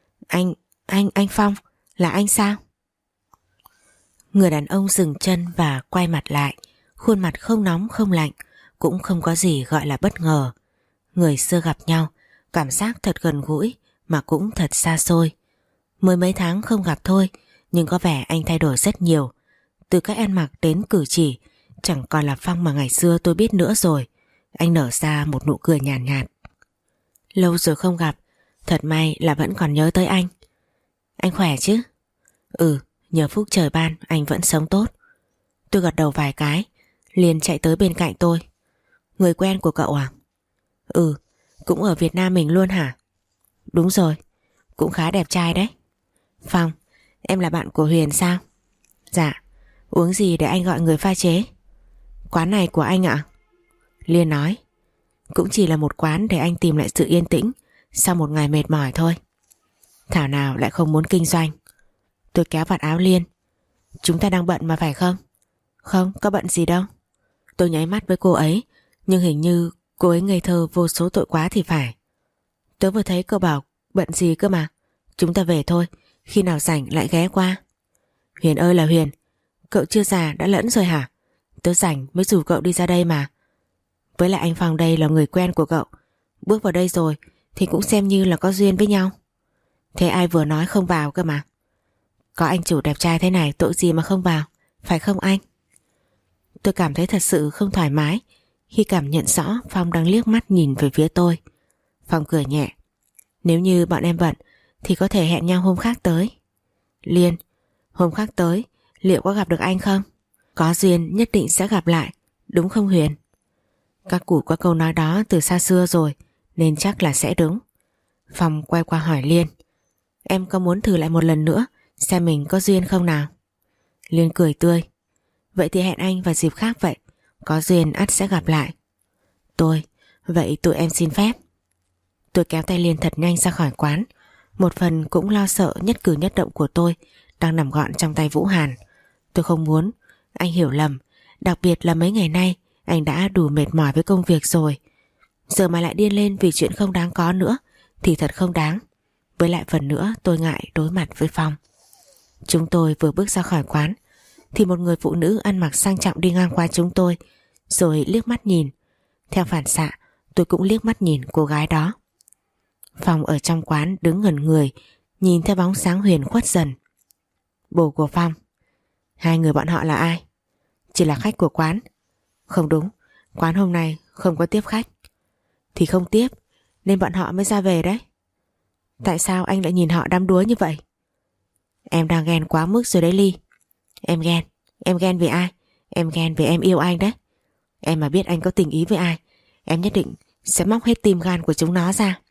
Speaker 1: Anh Phong, là anh sao? Người đàn ông dừng chân và quay mặt lại, khuôn mặt không nóng không lạnh, cũng không có gì gọi là bất ngờ. Người xưa gặp nhau, cảm giác thật gần gũi mà cũng thật xa xôi. Mới mấy tháng không gặp thôi, nhưng có vẻ anh thay đổi rất nhiều. Từ cách ăn mặc đến cử chỉ, chẳng còn là Phong mà ngày xưa tôi biết nữa rồi. Anh nở ra một nụ cười nhàn nhạt. Lâu rồi không gặp, thật may là vẫn còn nhớ tới anh. Anh khỏe chứ? Ừ, nhờ phúc trời ban anh vẫn sống tốt. Tôi gật đầu vài cái, liền chạy tới bên cạnh tôi. Người quen của cậu à? Ừ, cũng ở Việt Nam mình luôn hả? Đúng rồi, cũng khá đẹp trai đấy. Phong, em là bạn của Huyền sao? Dạ, uống gì để anh gọi người pha chế? Quán này của anh ạ? Liên nói. Cũng chỉ là một quán để anh tìm lại sự yên tĩnh sau một ngày mệt mỏi thôi. Thảo nào lại không muốn kinh doanh. Tôi kéo vạt áo Liên. Chúng ta đang bận mà phải không? Không, có bận gì đâu. Tôi nháy mắt với cô ấy, nhưng hình như cô ấy ngây thơ vô số tội quá thì phải. Tớ vừa thấy cậu bảo bận gì cơ mà. Chúng ta về thôi, khi nào rảnh lại ghé qua. Huyền ơi là Huyền, cậu chưa già đã lẫn rồi hả? Tớ rảnh mới rủ cậu đi ra đây mà. Với lại anh Phong đây là người quen của cậu, bước vào đây rồi thì cũng xem như là có duyên với nhau. Thế ai vừa nói không vào cơ mà. Có anh chủ đẹp trai thế này tội gì mà không vào, phải không anh? Tôi cảm thấy thật sự không thoải mái khi cảm nhận rõ Phong đang liếc mắt nhìn về phía tôi. Phong cười nhẹ. Nếu như bọn em bận thì có thể hẹn nhau hôm khác tới. Liên, hôm khác tới liệu có gặp được anh không? Có duyên nhất định sẽ gặp lại, đúng không Huyền? Các cụ có câu nói đó từ xa xưa rồi, nên chắc là sẽ đúng. Phong quay qua hỏi Liên. Em có muốn thử lại một lần nữa xem mình có duyên không nào? Liên cười tươi. Vậy thì hẹn anh vào dịp khác vậy, có duyên ắt sẽ gặp lại. Vậy tụi em xin phép. Tôi kéo tay Liên thật nhanh ra khỏi quán, một phần cũng lo sợ nhất cử nhất động của tôi đang nằm gọn trong tay Vũ Hàn. Tôi không muốn anh hiểu lầm, đặc biệt là mấy ngày nay anh đã đủ mệt mỏi với công việc rồi. Giờ mà lại điên lên vì chuyện không đáng có nữa thì thật không đáng. Với lại phần nữa tôi ngại đối mặt với Phong. Chúng tôi vừa bước ra khỏi quán thì một người phụ nữ ăn mặc sang trọng đi ngang qua chúng tôi, rồi liếc mắt nhìn. Theo phản xạ tôi cũng liếc mắt nhìn cô gái đó. Phong ở trong quán đứng ngẩn người, nhìn theo bóng sáng Huyền khuất dần. Bồ của Phong. Hai người bọn họ là ai? Chỉ là khách của quán. Không đúng, quán hôm nay không có tiếp khách. Thì không tiếp nên bọn họ mới ra về đấy. Tại sao anh lại nhìn họ đăm đuối như vậy? Em đang ghen quá mức rồi đấy Ly. Em ghen vì ai? Em ghen vì em yêu anh đấy. Em mà biết anh có tình ý với ai, em nhất định sẽ móc hết tim gan của chúng nó ra.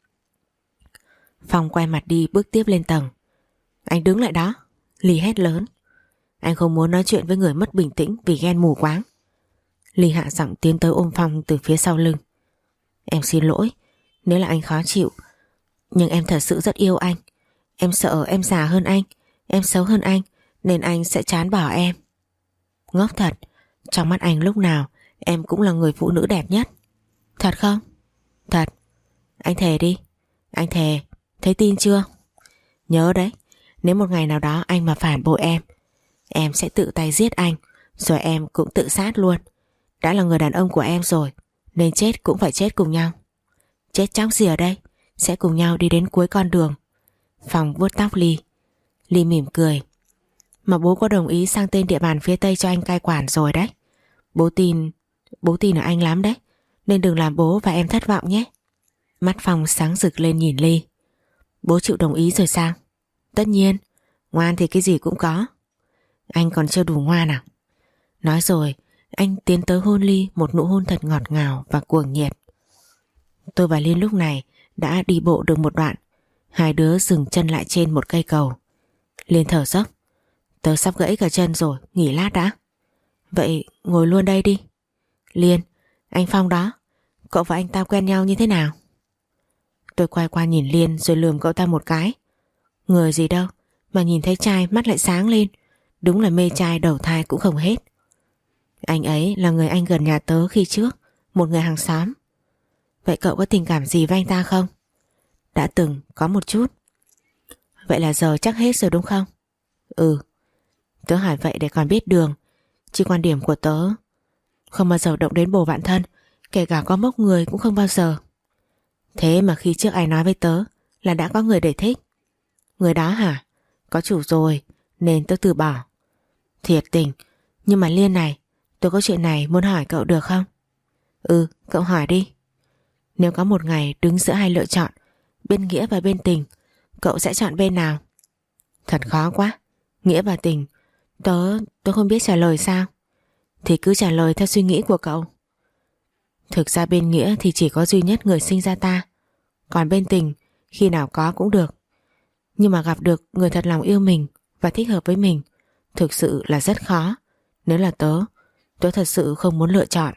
Speaker 1: Phong quay mặt đi bước tiếp lên tầng. Anh đứng lại đó. Ly hét lớn. Anh không muốn nói chuyện với người mất bình tĩnh vì ghen mù quáng. Ly hạ giọng tiến tới ôm Phong từ phía sau lưng. Em xin lỗi nếu là anh khó chịu, nhưng em thật sự rất yêu anh. Em sợ em già hơn anh, em xấu hơn anh, nên anh sẽ chán bỏ em. Ngốc thật, trong mắt anh lúc nào em cũng là người phụ nữ đẹp nhất. Thật không? Thật. Anh thề đi. Anh thề, thấy tin chưa? Nhớ đấy, nếu một ngày nào đó anh mà phản bội em sẽ tự tay giết anh, rồi em cũng tự sát luôn. Đã là người đàn ông của em rồi, nên chết cũng phải chết cùng nhau. Chết chóc gì ở đây, sẽ cùng nhau đi đến cuối con đường. Phong vuốt tóc Ly. Ly mỉm cười. Mà bố có đồng ý sang tên địa bàn phía Tây cho anh cai quản rồi đấy. Bố tin ở anh lắm đấy, nên đừng làm bố và em thất vọng nhé. Mắt Phong sáng rực lên nhìn Ly. Bố chịu đồng ý rồi sao? Tất nhiên, ngoan thì cái gì cũng có. Anh còn chưa đủ ngoan à? Nói rồi, anh tiến tới hôn Ly một nụ hôn thật ngọt ngào và cuồng nhiệt. Tôi và Liên lúc này đã đi bộ được một đoạn. Hai đứa dừng chân lại trên một cây cầu. Liên thở dốc. Tớ sắp gãy cả chân rồi, nghỉ lát đã. Vậy ngồi luôn đây đi. Liên, anh Phong đó, cậu và anh ta quen nhau như thế nào? Tôi quay qua nhìn Liên rồi lườm cậu ta một cái. Người gì đâu mà nhìn thấy trai mắt lại sáng lên. Đúng là mê trai đầu thai cũng không hết. Anh ấy là người anh gần nhà tớ khi trước, một người hàng xóm. Vậy cậu có tình cảm gì với anh ta không? Đã từng có một chút. Vậy là giờ chắc hết rồi đúng không? Ừ. Tớ hỏi vậy để còn biết đường, chứ quan điểm của tớ không bao giờ động đến bồ bạn thân, kể cả có mốc người cũng không bao giờ. Thế mà khi trước ai nói với tớ là đã có người để thích. Người đó hả? Có chủ rồi nên tớ từ bỏ. Thiệt tình. Nhưng mà Liên này, tôi có chuyện này muốn hỏi cậu được không? Ừ, cậu hỏi đi. Nếu có một ngày đứng giữa hai lựa chọn, bên nghĩa và bên tình, cậu sẽ chọn bên nào? Thật khó quá. Nghĩa và tình, tớ không biết trả lời sao. Thì cứ trả lời theo suy nghĩ của cậu. Thực ra bên nghĩa thì chỉ có duy nhất người sinh ra ta. Còn bên tình khi nào có cũng được. Nhưng mà gặp được người thật lòng yêu mình và thích hợp với mình thực sự là rất khó. Nếu là tớ thật sự không muốn lựa chọn.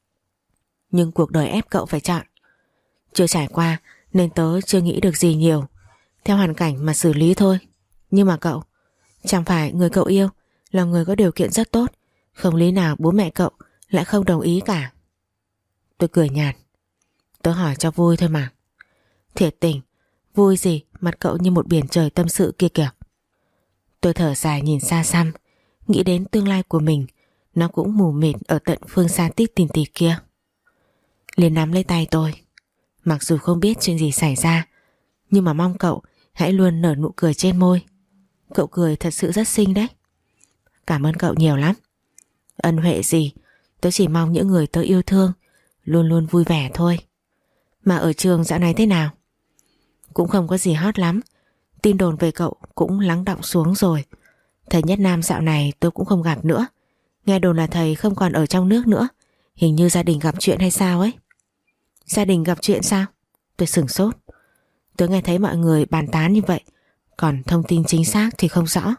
Speaker 1: Nhưng cuộc đời ép cậu phải chọn. Chưa trải qua nên tớ chưa nghĩ được gì nhiều. Theo hoàn cảnh mà xử lý thôi. Nhưng mà cậu, chẳng phải người cậu yêu là người có điều kiện rất tốt, không lý nào bố mẹ cậu lại không đồng ý cả. Tôi cười nhạt. Tớ hỏi cho vui thôi mà. Thiệt tình, vui gì, mặt cậu như một biển trời tâm sự kia kìa. Tôi thở dài nhìn xa xăm, nghĩ đến tương lai của mình, nó cũng mù mịt ở tận phương xa tít tìn tì kia. Liền nắm lấy tay tôi. Mặc dù không biết chuyện gì xảy ra, nhưng mà mong cậu hãy luôn nở nụ cười trên môi. Cậu cười thật sự rất xinh đấy. Cảm ơn cậu nhiều lắm. Ân huệ gì, tớ chỉ mong những người tớ yêu thương luôn luôn vui vẻ thôi. Mà ở trường dạo này thế nào? Cũng không có gì hot lắm. Tin đồn về cậu cũng lắng đọng xuống rồi. Thầy Nhất Nam dạo này tôi cũng không gặp nữa. Nghe đồn là thầy không còn ở trong nước nữa. Hình như gia đình gặp chuyện hay sao ấy. Gia đình gặp chuyện sao? Tôi sửng sốt. Tôi nghe thấy mọi người bàn tán như vậy, còn thông tin chính xác thì không rõ.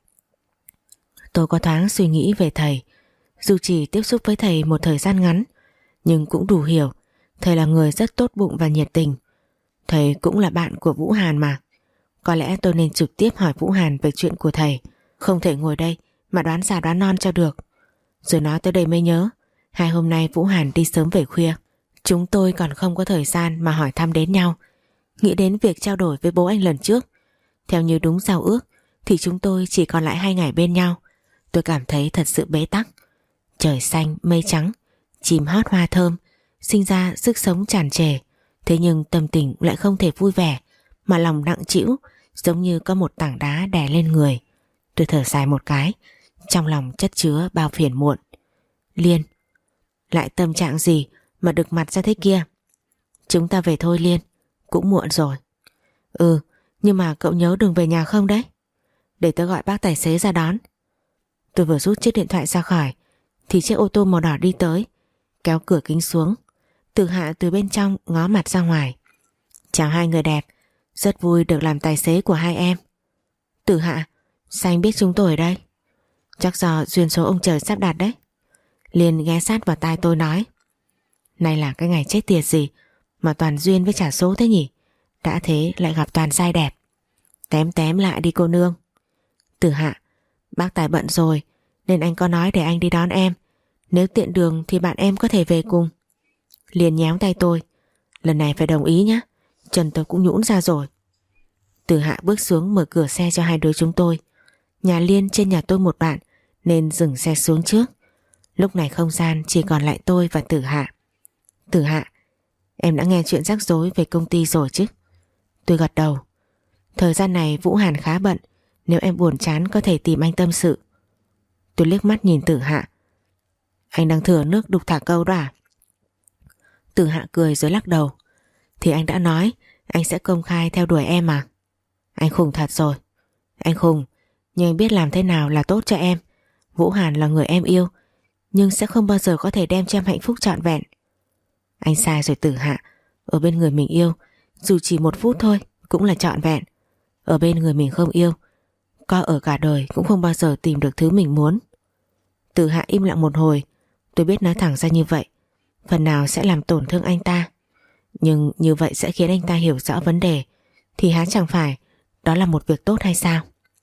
Speaker 1: Tôi có thoáng suy nghĩ về thầy. Dù chỉ tiếp xúc với thầy một thời gian ngắn, nhưng cũng đủ hiểu thầy là người rất tốt bụng và nhiệt tình. Thầy cũng là bạn của Vũ Hàn mà. Có lẽ tôi nên trực tiếp hỏi Vũ Hàn về chuyện của thầy. Không thể ngồi đây mà đoán già đoán non cho được. Rồi nói tới đây mới nhớ, 2 hôm nay Vũ Hàn đi sớm về khuya. Chúng tôi còn không có thời gian mà hỏi thăm đến nhau. Nghĩ đến việc trao đổi với bố anh lần trước, theo như đúng giao ước thì chúng tôi chỉ còn lại 2 ngày bên nhau. Tôi cảm thấy thật sự bế tắc. Trời xanh mây trắng, chim hót hoa thơm, sinh ra sức sống tràn trề. Thế nhưng tâm tình lại không thể vui vẻ, mà lòng nặng trĩu, giống như có một tảng đá đè lên người. Tôi thở dài một cái, trong lòng chất chứa bao phiền muộn. Liên, lại tâm trạng gì mà đực mặt ra thế kia? Chúng ta về thôi Liên, cũng muộn rồi. Ừ, nhưng mà cậu nhớ đường về nhà không đấy? Để tớ gọi bác tài xế ra đón. Tôi vừa rút chiếc điện thoại ra khỏi thì chiếc ô tô màu đỏ đi tới, kéo cửa kính xuống. Tử Hạ từ bên trong ngó mặt ra ngoài. Chào hai người đẹp, rất vui được làm tài xế của hai em. Tử Hạ, sao anh biết chúng tôi ở đây? Chắc do duyên số ông trời sắp đặt đấy. Liền ghé sát vào tai tôi nói. Này là cái ngày chết tiệt gì mà toàn duyên với trả số thế nhỉ? Đã thế lại gặp toàn trai đẹp. Tém tém lại đi cô nương. Tử Hạ, bác Tài bận rồi nên anh có nói để anh đi đón em. Nếu tiện đường thì bạn em có thể về cùng. Liền nhéo tay tôi. Lần này phải đồng ý nhé, chân tôi cũng nhũn ra rồi. Tử Hạ bước xuống mở cửa xe cho hai đứa chúng tôi. Nhà Liên trên nhà tôi một đoạn nên dừng xe xuống trước. Lúc này không gian chỉ còn lại tôi và Tử Hạ. Tử Hạ, em đã nghe chuyện rắc rối về công ty rồi chứ? Tôi gật đầu. Thời gian này Vũ Hàn khá bận, nếu em buồn chán có thể tìm anh tâm sự. Tôi liếc mắt nhìn Tử Hạ. Anh đang thừa nước đục thả câu đó à? Tử Hạ cười rồi lắc đầu. Thì anh đã nói anh sẽ công khai theo đuổi em mà. Anh khùng thật rồi. Anh khùng, nhưng anh biết làm thế nào là tốt cho em. Vũ Hàn là người em yêu, nhưng sẽ không bao giờ có thể đem cho em hạnh phúc trọn vẹn. Anh sai rồi Tử Hạ. Ở bên người mình yêu, dù chỉ 1 phút thôi cũng là trọn vẹn. Ở bên người mình không yêu, có ở cả đời cũng không bao giờ tìm được thứ mình muốn. Tử Hạ im lặng một hồi. Tôi biết nói thẳng ra như vậy phần nào sẽ làm tổn thương anh ta, nhưng như vậy sẽ khiến anh ta hiểu rõ vấn đề, thì há chẳng phải đó là một việc tốt hay sao?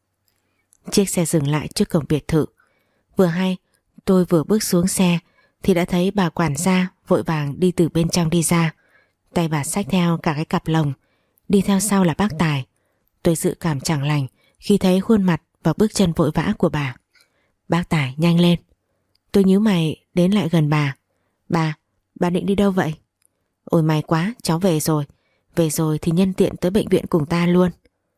Speaker 1: Chiếc xe dừng lại trước cổng biệt thự. Vừa hay tôi vừa bước xuống xe thì đã thấy bà quản gia vội vàng đi từ bên trong đi ra. Tay bà xách theo cả cái cặp lồng, đi theo sau là bác Tài. Tôi dự cảm chẳng lành khi thấy khuôn mặt và bước chân vội vã của bà. Bác Tài, nhanh lên. Tôi nhíu mày đến lại gần bà. Bà định đi đâu vậy? Ôi may quá, cháu về rồi. Về rồi thì nhân tiện tới bệnh viện cùng ta luôn.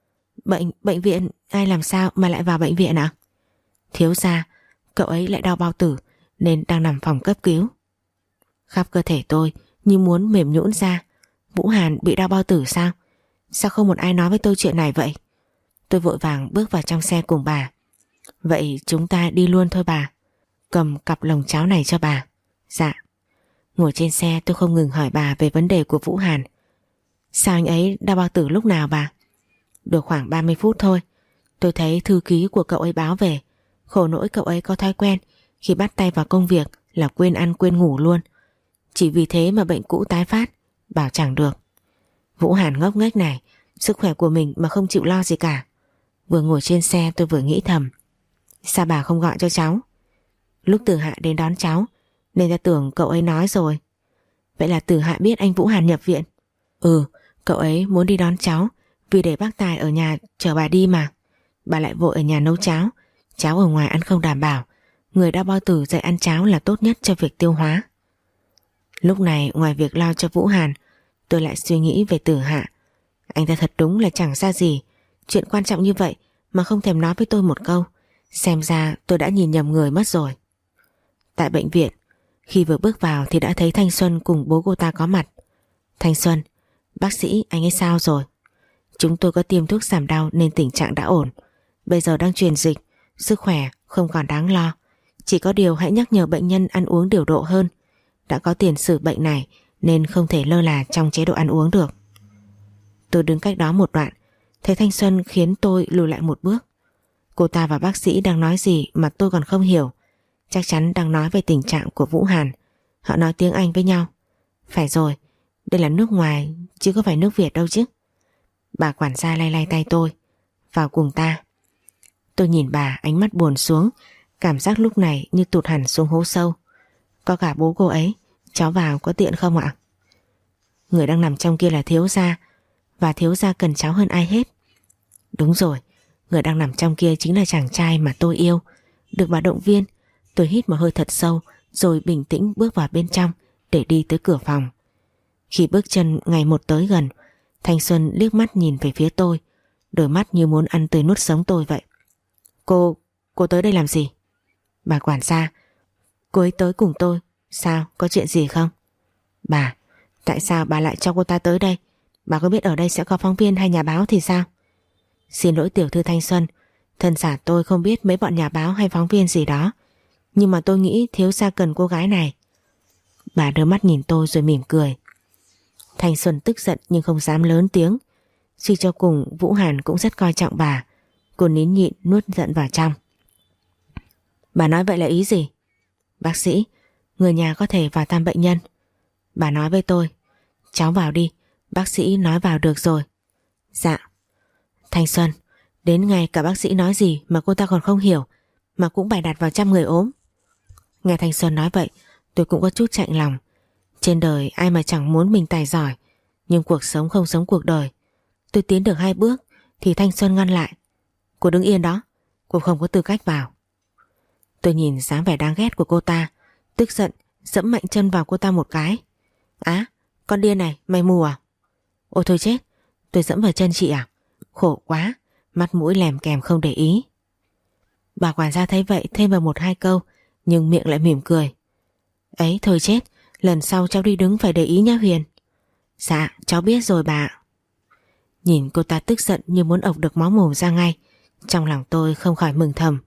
Speaker 1: Bệnh viện? Ai làm sao mà lại vào bệnh viện ạ? Thiếu gia, cậu ấy lại đau bao tử nên đang nằm phòng cấp cứu. Khắp cơ thể tôi như muốn mềm nhũn ra. Vũ Hàn bị đau bao tử sao? Sao không một ai nói với tôi chuyện này vậy? Tôi vội vàng bước vào trong xe cùng bà. Vậy chúng ta đi luôn thôi bà. Cầm cặp lồng cháo này cho bà. Dạ. Ngồi trên xe tôi không ngừng hỏi bà về vấn đề của Vũ Hàn. Sao anh ấy đau bao tử lúc nào bà? Được khoảng 30 phút thôi. Tôi thấy thư ký của cậu ấy báo về. Khổ nỗi cậu ấy có thói quen khi bắt tay vào công việc là quên ăn quên ngủ luôn. Chỉ vì thế mà bệnh cũ tái phát. Bảo chẳng được. Vũ Hàn ngốc nghếch này, sức khỏe của mình mà không chịu lo gì cả. Vừa ngồi trên xe tôi vừa nghĩ thầm, sao bà không gọi cho cháu? Lúc Tử Hạ đến đón cháu nên ta tưởng cậu ấy nói rồi. Vậy là Tử Hạ biết anh Vũ Hàn nhập viện? Ừ, cậu ấy muốn đi đón cháu vì để bác Tài ở nhà chờ bà đi mà. Bà lại vội ở nhà nấu cháo. Cháo ở ngoài ăn không đảm bảo. Người đau bao tử dậy ăn cháo là tốt nhất cho việc tiêu hóa. Lúc này ngoài việc lo cho Vũ Hàn, tôi lại suy nghĩ về Tử Hạ. Anh ta thật đúng là chẳng ra gì. Chuyện quan trọng như vậy mà không thèm nói với tôi một câu. Xem ra tôi đã nhìn nhầm người mất rồi. Tại bệnh viện, khi vừa bước vào thì đã thấy Thanh Xuân cùng bố cô ta có mặt. Thanh Xuân, bác sĩ, anh ấy sao rồi? Chúng tôi có tiêm thuốc giảm đau nên tình trạng đã ổn. Bây giờ đang truyền dịch, sức khỏe không còn đáng lo. Chỉ có điều hãy nhắc nhở bệnh nhân ăn uống điều độ hơn. Đã có tiền sử bệnh này nên không thể lơ là trong chế độ ăn uống được. Tôi đứng cách đó một đoạn, thấy Thanh Xuân khiến tôi lùi lại một bước. Cô ta và bác sĩ đang nói gì mà tôi còn không hiểu. Chắc chắn đang nói về tình trạng của Vũ Hàn. Họ nói tiếng Anh với nhau. Phải rồi, đây là nước ngoài chứ có phải nước Việt đâu chứ. Bà quản gia lay lay tay tôi. Vào cùng ta. Tôi nhìn bà ánh mắt buồn xuống. Cảm giác lúc này như tụt hẳn xuống hố sâu. Có cả bố cô ấy. Cháu vào có tiện không ạ? Người đang nằm trong kia là thiếu gia, và thiếu gia cần cháu hơn ai hết. Đúng rồi, người đang nằm trong kia chính là chàng trai mà tôi yêu. Được bà động viên, tôi hít một hơi thật sâu rồi bình tĩnh bước vào bên trong để đi tới cửa phòng. Khi bước chân ngày một tới gần, Thanh Xuân liếc mắt nhìn về phía tôi, đôi mắt như muốn ăn tươi nuốt sống tôi vậy. Cô tới đây làm gì? Bà quản gia, cô ấy tới cùng tôi. Sao, có chuyện gì không? Bà, tại sao bà lại cho cô ta tới đây? Bà có biết ở đây sẽ có phóng viên hay nhà báo thì sao? Xin lỗi tiểu thư Thanh Xuân, thân giả tôi không biết mấy bọn nhà báo hay phóng viên gì đó, nhưng mà tôi nghĩ thiếu gia cần cô gái này. Bà đưa mắt nhìn tôi rồi mỉm cười. Thanh Xuân tức giận nhưng không dám lớn tiếng. Suy cho cùng Vũ Hàn cũng rất coi trọng bà. Cô nín nhịn nuốt giận vào trong. Bà nói vậy là ý gì? Bác sĩ, người nhà có thể vào thăm bệnh nhân. Bà nói với tôi, cháu vào đi, bác sĩ nói vào được rồi. Dạ. Thanh Xuân, đến ngày cả bác sĩ nói gì mà cô ta còn không hiểu, mà cũng bày đặt vào chăm người ốm. Nghe Thanh Xuân nói vậy, tôi cũng có chút chạnh lòng. Trên đời ai mà chẳng muốn mình tài giỏi, nhưng cuộc sống không giống cuộc đời. Tôi tiến được 2 bước thì Thanh Xuân ngăn lại. Cô đứng yên đó, cô không có tư cách vào. Tôi nhìn dáng vẻ đáng ghét của cô ta, tức giận dẫm mạnh chân vào cô ta một cái. Á, con điên này, mày mù à? Ôi thôi chết, Tôi dẫm vào chân chị à? Khổ quá, mắt mũi lèm kèm không để ý. Bà quản gia thấy vậy thêm vào một hai câu, nhưng miệng lại mỉm cười. Ấy thôi chết, lần sau cháu đi đứng phải để ý nhá Huyền. Dạ, cháu biết rồi bà. Nhìn cô ta tức giận như muốn ộc được máu mồm ra ngay, trong lòng tôi không khỏi mừng thầm.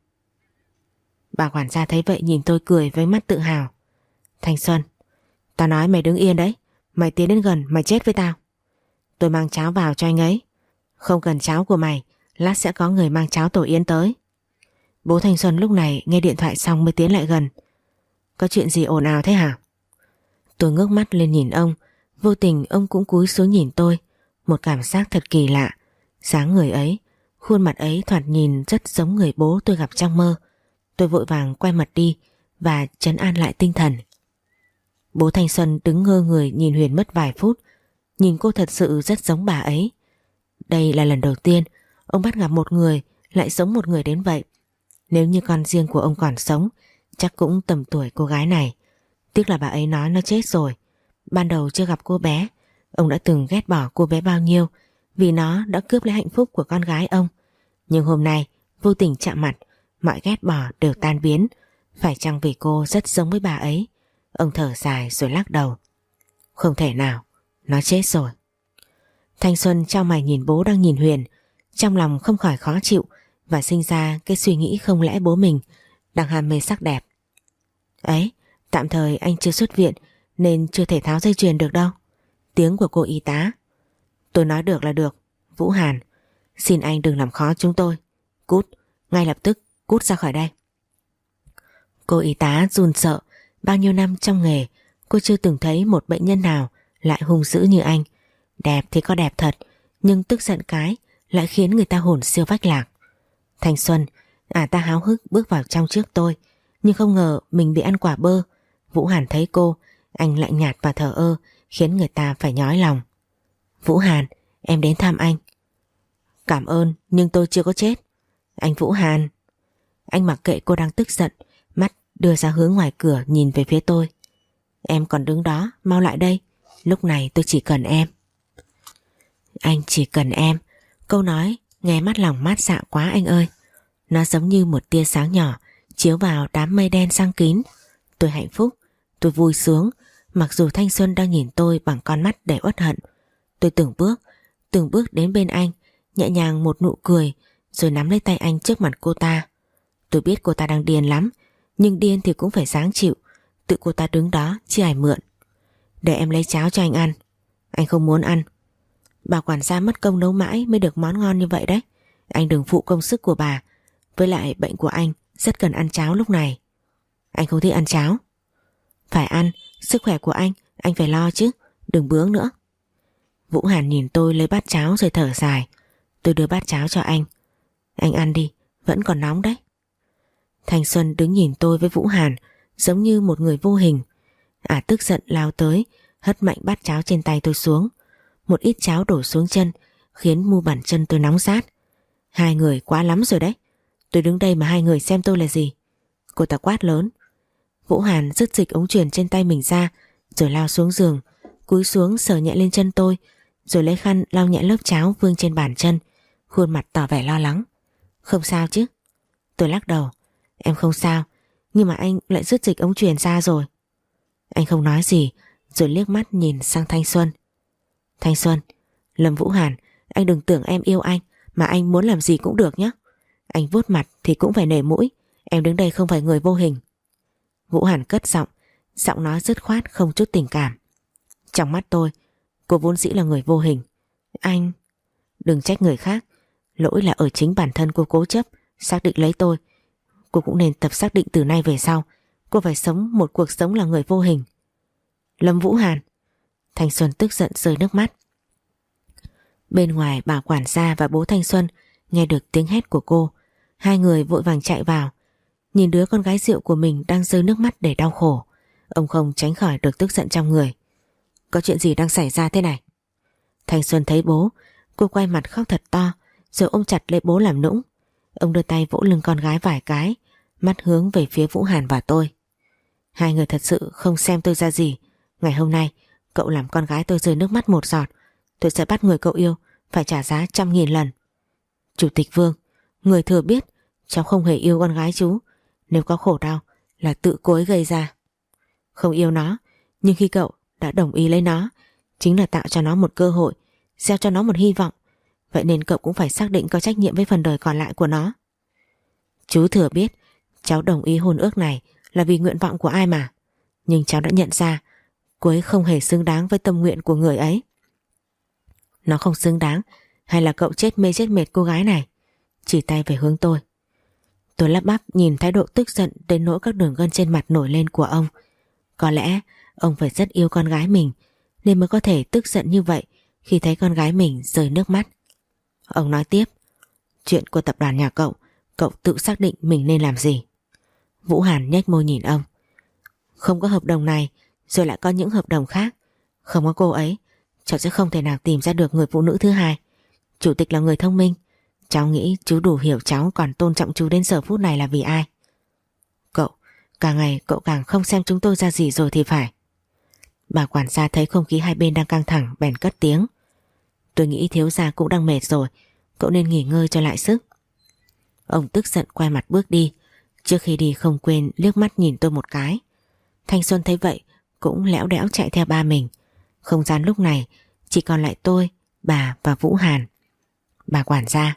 Speaker 1: Bà quản gia thấy vậy nhìn tôi cười với mắt tự hào. Thanh Xuân, tao nói mày đứng yên đấy, mày tiến đến gần mày chết với tao. Tôi mang cháo vào cho anh ấy. Không cần cháo của mày, lát sẽ có người mang cháo tổ yến tới. Bố Thanh Xuân lúc này nghe điện thoại xong mới tiến lại gần. Có chuyện gì ồn ào thế hả? Tôi ngước mắt lên nhìn ông, vô tình ông cũng cúi xuống nhìn tôi. Một cảm giác thật kỳ lạ. Dáng người ấy, khuôn mặt ấy thoạt nhìn rất giống người bố tôi gặp trong mơ. Tôi vội vàng quay mặt đi và trấn an lại tinh thần. Bố Thanh Xuân đứng ngơ người nhìn Huyền mất vài phút. Nhìn cô thật sự rất giống bà ấy. Đây là lần đầu tiên ông bắt gặp một người lại giống một người đến vậy. Nếu như con riêng của ông còn sống, chắc cũng tầm tuổi cô gái này. Tiếc là bà ấy nói nó chết rồi. Ban đầu chưa gặp cô bé, ông đã từng ghét bỏ cô bé bao nhiêu vì nó đã cướp lấy hạnh phúc của con gái ông. Nhưng hôm nay vô tình chạm mặt, mọi ghét bỏ đều tan biến. Phải chăng vì cô rất giống với bà ấy? Ông thở dài rồi lắc đầu. Không thể nào, nó chết rồi. Thanh Xuân chau mày nhìn bố đang nhìn Huyền, trong lòng không khỏi khó chịu và sinh ra cái suy nghĩ không lẽ bố mình đang ham mê sắc đẹp. Ấy, tạm thời anh chưa xuất viện nên chưa thể tháo dây chuyền được đâu. Tiếng của cô y tá. Tôi nói được là được. Vũ Hàn, xin anh đừng làm khó chúng tôi. Cút, ngay lập tức cút ra khỏi đây. Cô y tá run sợ. Bao nhiêu năm trong nghề, cô chưa từng thấy một bệnh nhân nào lại hung dữ như anh. Đẹp thì có đẹp thật, nhưng tức giận cái lại khiến người ta hồn siêu vách lạc. Thanh Xuân, ta háo hức bước vào trong trước tôi, nhưng không ngờ mình bị ăn quả bơ. Vũ Hàn thấy cô, anh lạnh nhạt và thờ ơ, khiến người ta phải nhói lòng. Vũ Hàn, em đến thăm anh. Cảm ơn, nhưng tôi chưa có chết. Anh Vũ Hàn. Anh mặc kệ cô đang tức giận, mắt đưa ra hướng ngoài cửa nhìn về phía tôi. Em còn đứng đó, mau lại đây. Lúc này tôi chỉ cần em. Anh chỉ cần em. Câu nói nghe mắt lòng mát dạ quá anh ơi. Nó giống như một tia sáng nhỏ chiếu vào đám mây đen giăng kín. Tôi hạnh phúc, tôi vui sướng, mặc dù Thanh Xuân đang nhìn tôi bằng con mắt đầy uất hận. Tôi từng bước đến bên anh, nhẹ nhàng một nụ cười rồi nắm lấy tay anh trước mặt cô ta. Tôi biết cô ta đang điên lắm, nhưng điên thì cũng phải dáng chịu. Tự cô ta đứng đó chứ ai mượn. Để em lấy cháo cho anh ăn. Anh không muốn ăn. Bà quản gia mất công nấu mãi mới được món ngon như vậy đấy. Anh đừng phụ công sức của bà. Với lại bệnh của anh rất cần ăn cháo lúc này. Anh không thích ăn cháo. Phải ăn, sức khỏe của anh phải lo chứ. Đừng bướng nữa. Vũ Hàn nhìn tôi lấy bát cháo rồi thở dài. Tôi đưa bát cháo cho anh. Anh ăn đi, vẫn còn nóng đấy. Thanh Xuân đứng nhìn tôi với Vũ Hàn giống như một người vô hình. Tức giận lao tới, hất mạnh bát cháo trên tay tôi xuống. Một ít cháo đổ xuống chân khiến mu bàn chân tôi nóng rát. Hai người quá lắm rồi đấy. Tôi đứng đây mà hai người xem tôi là gì? Cô ta quát lớn. Vũ Hàn dứt dịch ống truyền trên tay mình ra rồi lao xuống giường, cúi xuống sờ nhẹ lên chân tôi, rồi lấy khăn lau nhẹ lớp cháo vương trên bàn chân, khuôn mặt tỏ vẻ lo lắng. Không sao chứ? Tôi lắc đầu. Em không sao, nhưng mà anh lại dứt dịch ống truyền ra rồi. Anh không nói gì, rồi liếc mắt nhìn sang Thanh Xuân. Thanh Xuân, Lâm Vũ Hàn, anh đừng tưởng em yêu anh mà anh muốn làm gì cũng được nhé. Anh vuốt mặt thì cũng phải nể mũi. Em đứng đây không phải người vô hình. Vũ Hàn cất giọng nói dứt khoát không chút tình cảm. Trong mắt tôi, cô vốn dĩ là người vô hình. Anh... Đừng trách người khác, lỗi là ở chính bản thân cô cố chấp xác định lấy tôi. Cô cũng nên tập xác định từ nay về sau cô phải sống một cuộc sống là người vô hình. Lâm Vũ Hàn. Thanh Xuân tức giận rơi nước mắt. Bên ngoài bà quản gia và bố Thanh Xuân nghe được tiếng hét của cô. Hai người vội vàng chạy vào. Nhìn đứa con gái rượu của mình đang rơi nước mắt để đau khổ, ông không tránh khỏi được tức giận trong người. Có chuyện gì đang xảy ra thế này? Thanh Xuân thấy bố, cô quay mặt khóc thật to rồi ôm chặt lấy bố làm nũng. Ông đưa tay vỗ lưng con gái vài cái, mắt hướng về phía Vũ Hàn và tôi. Hai người thật sự không xem tôi ra gì. Ngày hôm nay cậu làm con gái tôi rơi nước mắt một giọt, tôi sẽ bắt người cậu yêu phải trả giá 100.000 lần. Chủ tịch Vương, người thừa biết cháu không hề yêu con gái chú. Nếu có khổ đau là tự cô ấy gây ra. Không yêu nó, nhưng khi cậu đã đồng ý lấy nó, chính là tạo cho nó một cơ hội, gieo cho nó một hy vọng. Vậy nên cậu cũng phải xác định có trách nhiệm với phần đời còn lại của nó. Chú thừa biết cháu đồng ý hôn ước này là vì nguyện vọng của ai mà. Nhưng cháu đã nhận ra cô ấy không hề xứng đáng với tâm nguyện của người ấy. Nó không xứng đáng, hay là cậu chết mê chết mệt cô gái này? Chỉ tay về hướng tôi. Tôi lắp bắp nhìn thái độ tức giận đến nỗi các đường gân trên mặt nổi lên của ông. Có lẽ ông phải rất yêu con gái mình nên mới có thể tức giận như vậy khi thấy con gái mình rơi nước mắt. Ông nói tiếp. Chuyện của tập đoàn nhà cậu, cậu tự xác định mình nên làm gì. Vũ Hàn nhếch môi nhìn ông. Không có hợp đồng này rồi lại có những hợp đồng khác. Không có cô ấy, cháu sẽ không thể nào tìm ra được người phụ nữ thứ hai. Chủ tịch là người thông minh. Cháu nghĩ chú đủ hiểu cháu còn tôn trọng chú đến giờ phút này là vì ai. Cậu, càng ngày cậu càng không xem chúng tôi ra gì rồi thì phải. Bà quản gia thấy không khí hai bên đang căng thẳng bèn cất tiếng. Tôi nghĩ thiếu gia cũng đang mệt rồi, cậu nên nghỉ ngơi cho lại sức. Ông tức giận quay mặt bước đi. Trước khi đi không quên liếc mắt nhìn tôi một cái. Thanh Xuân thấy vậy cũng lẽo đẽo chạy theo ba mình. Không gian lúc này chỉ còn lại tôi, bà và Vũ Hàn. Bà quản gia.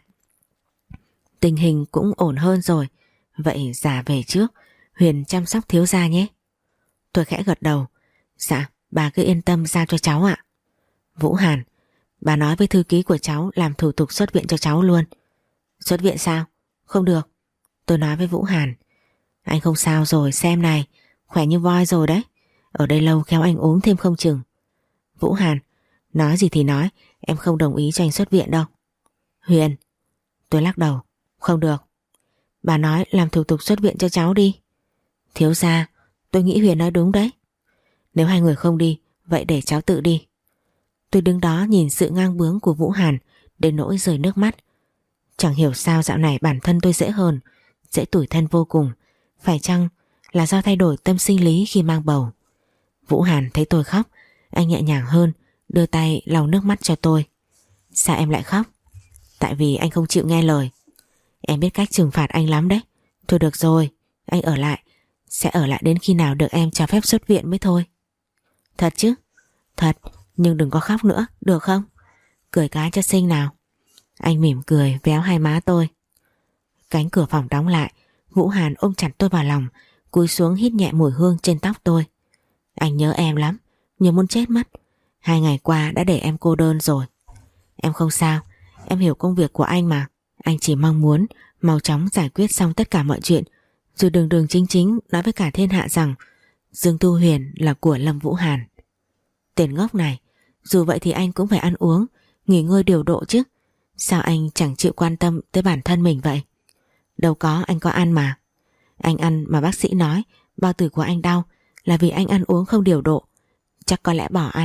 Speaker 1: Tình hình cũng ổn hơn rồi. Vậy già về trước, Huyền chăm sóc thiếu gia nhé. Tôi khẽ gật đầu. Dạ, bà cứ yên tâm giao cho cháu ạ. Vũ Hàn, bà nói với thư ký của cháu làm thủ tục xuất viện cho cháu luôn. Xuất viện sao? Không được. Tôi nói với Vũ Hàn. Anh không sao rồi, xem này, khỏe như voi rồi đấy. Ở đây lâu khéo anh ốm thêm không chừng. Vũ Hàn, nói gì thì nói, em không đồng ý cho anh xuất viện đâu. Huyền. Tôi lắc đầu. Không được. Bà nói làm thủ tục xuất viện cho cháu đi. Thiếu gia, tôi nghĩ Huyền nói đúng đấy. Nếu hai người không đi, vậy để cháu tự đi. Tôi đứng đó nhìn sự ngang bướng của Vũ Hàn đến nỗi rơi nước mắt. Chẳng hiểu sao dạo này bản thân tôi dễ hờn, dễ tủi thân vô cùng. Phải chăng là do thay đổi tâm sinh lý khi mang bầu? Vũ Hàn thấy tôi khóc, anh nhẹ nhàng hơn, đưa tay lau nước mắt cho tôi. Sao em lại khóc? Tại vì anh không chịu nghe lời. Em biết cách trừng phạt anh lắm đấy. Thôi được rồi, anh ở lại. Sẽ ở lại đến khi nào được em cho phép xuất viện mới thôi. Thật chứ? Thật, nhưng đừng có khóc nữa, được không? Cười cái cho xinh nào. Anh mỉm cười véo hai má tôi. Cánh cửa phòng đóng lại. Vũ Hàn ôm chặt tôi vào lòng, cúi xuống hít nhẹ mùi hương trên tóc tôi. Anh nhớ em lắm, nhớ muốn chết mất. 2 ngày qua đã để em cô đơn rồi. Em không sao, em hiểu công việc của anh mà. Anh chỉ mong muốn mau chóng giải quyết xong tất cả mọi chuyện, rồi đường đường chính chính nói với cả thiên hạ rằng Dương Tu Huyền là của Lâm Vũ Hàn. Tên ngốc này, dù vậy thì anh cũng phải ăn uống, nghỉ ngơi điều độ chứ. Sao anh chẳng chịu quan tâm tới bản thân mình vậy? Đâu có, anh có ăn mà. Anh ăn mà bác sĩ nói bao tử của anh đau là vì anh ăn uống không điều độ. Chắc có lẽ bỏ ăn.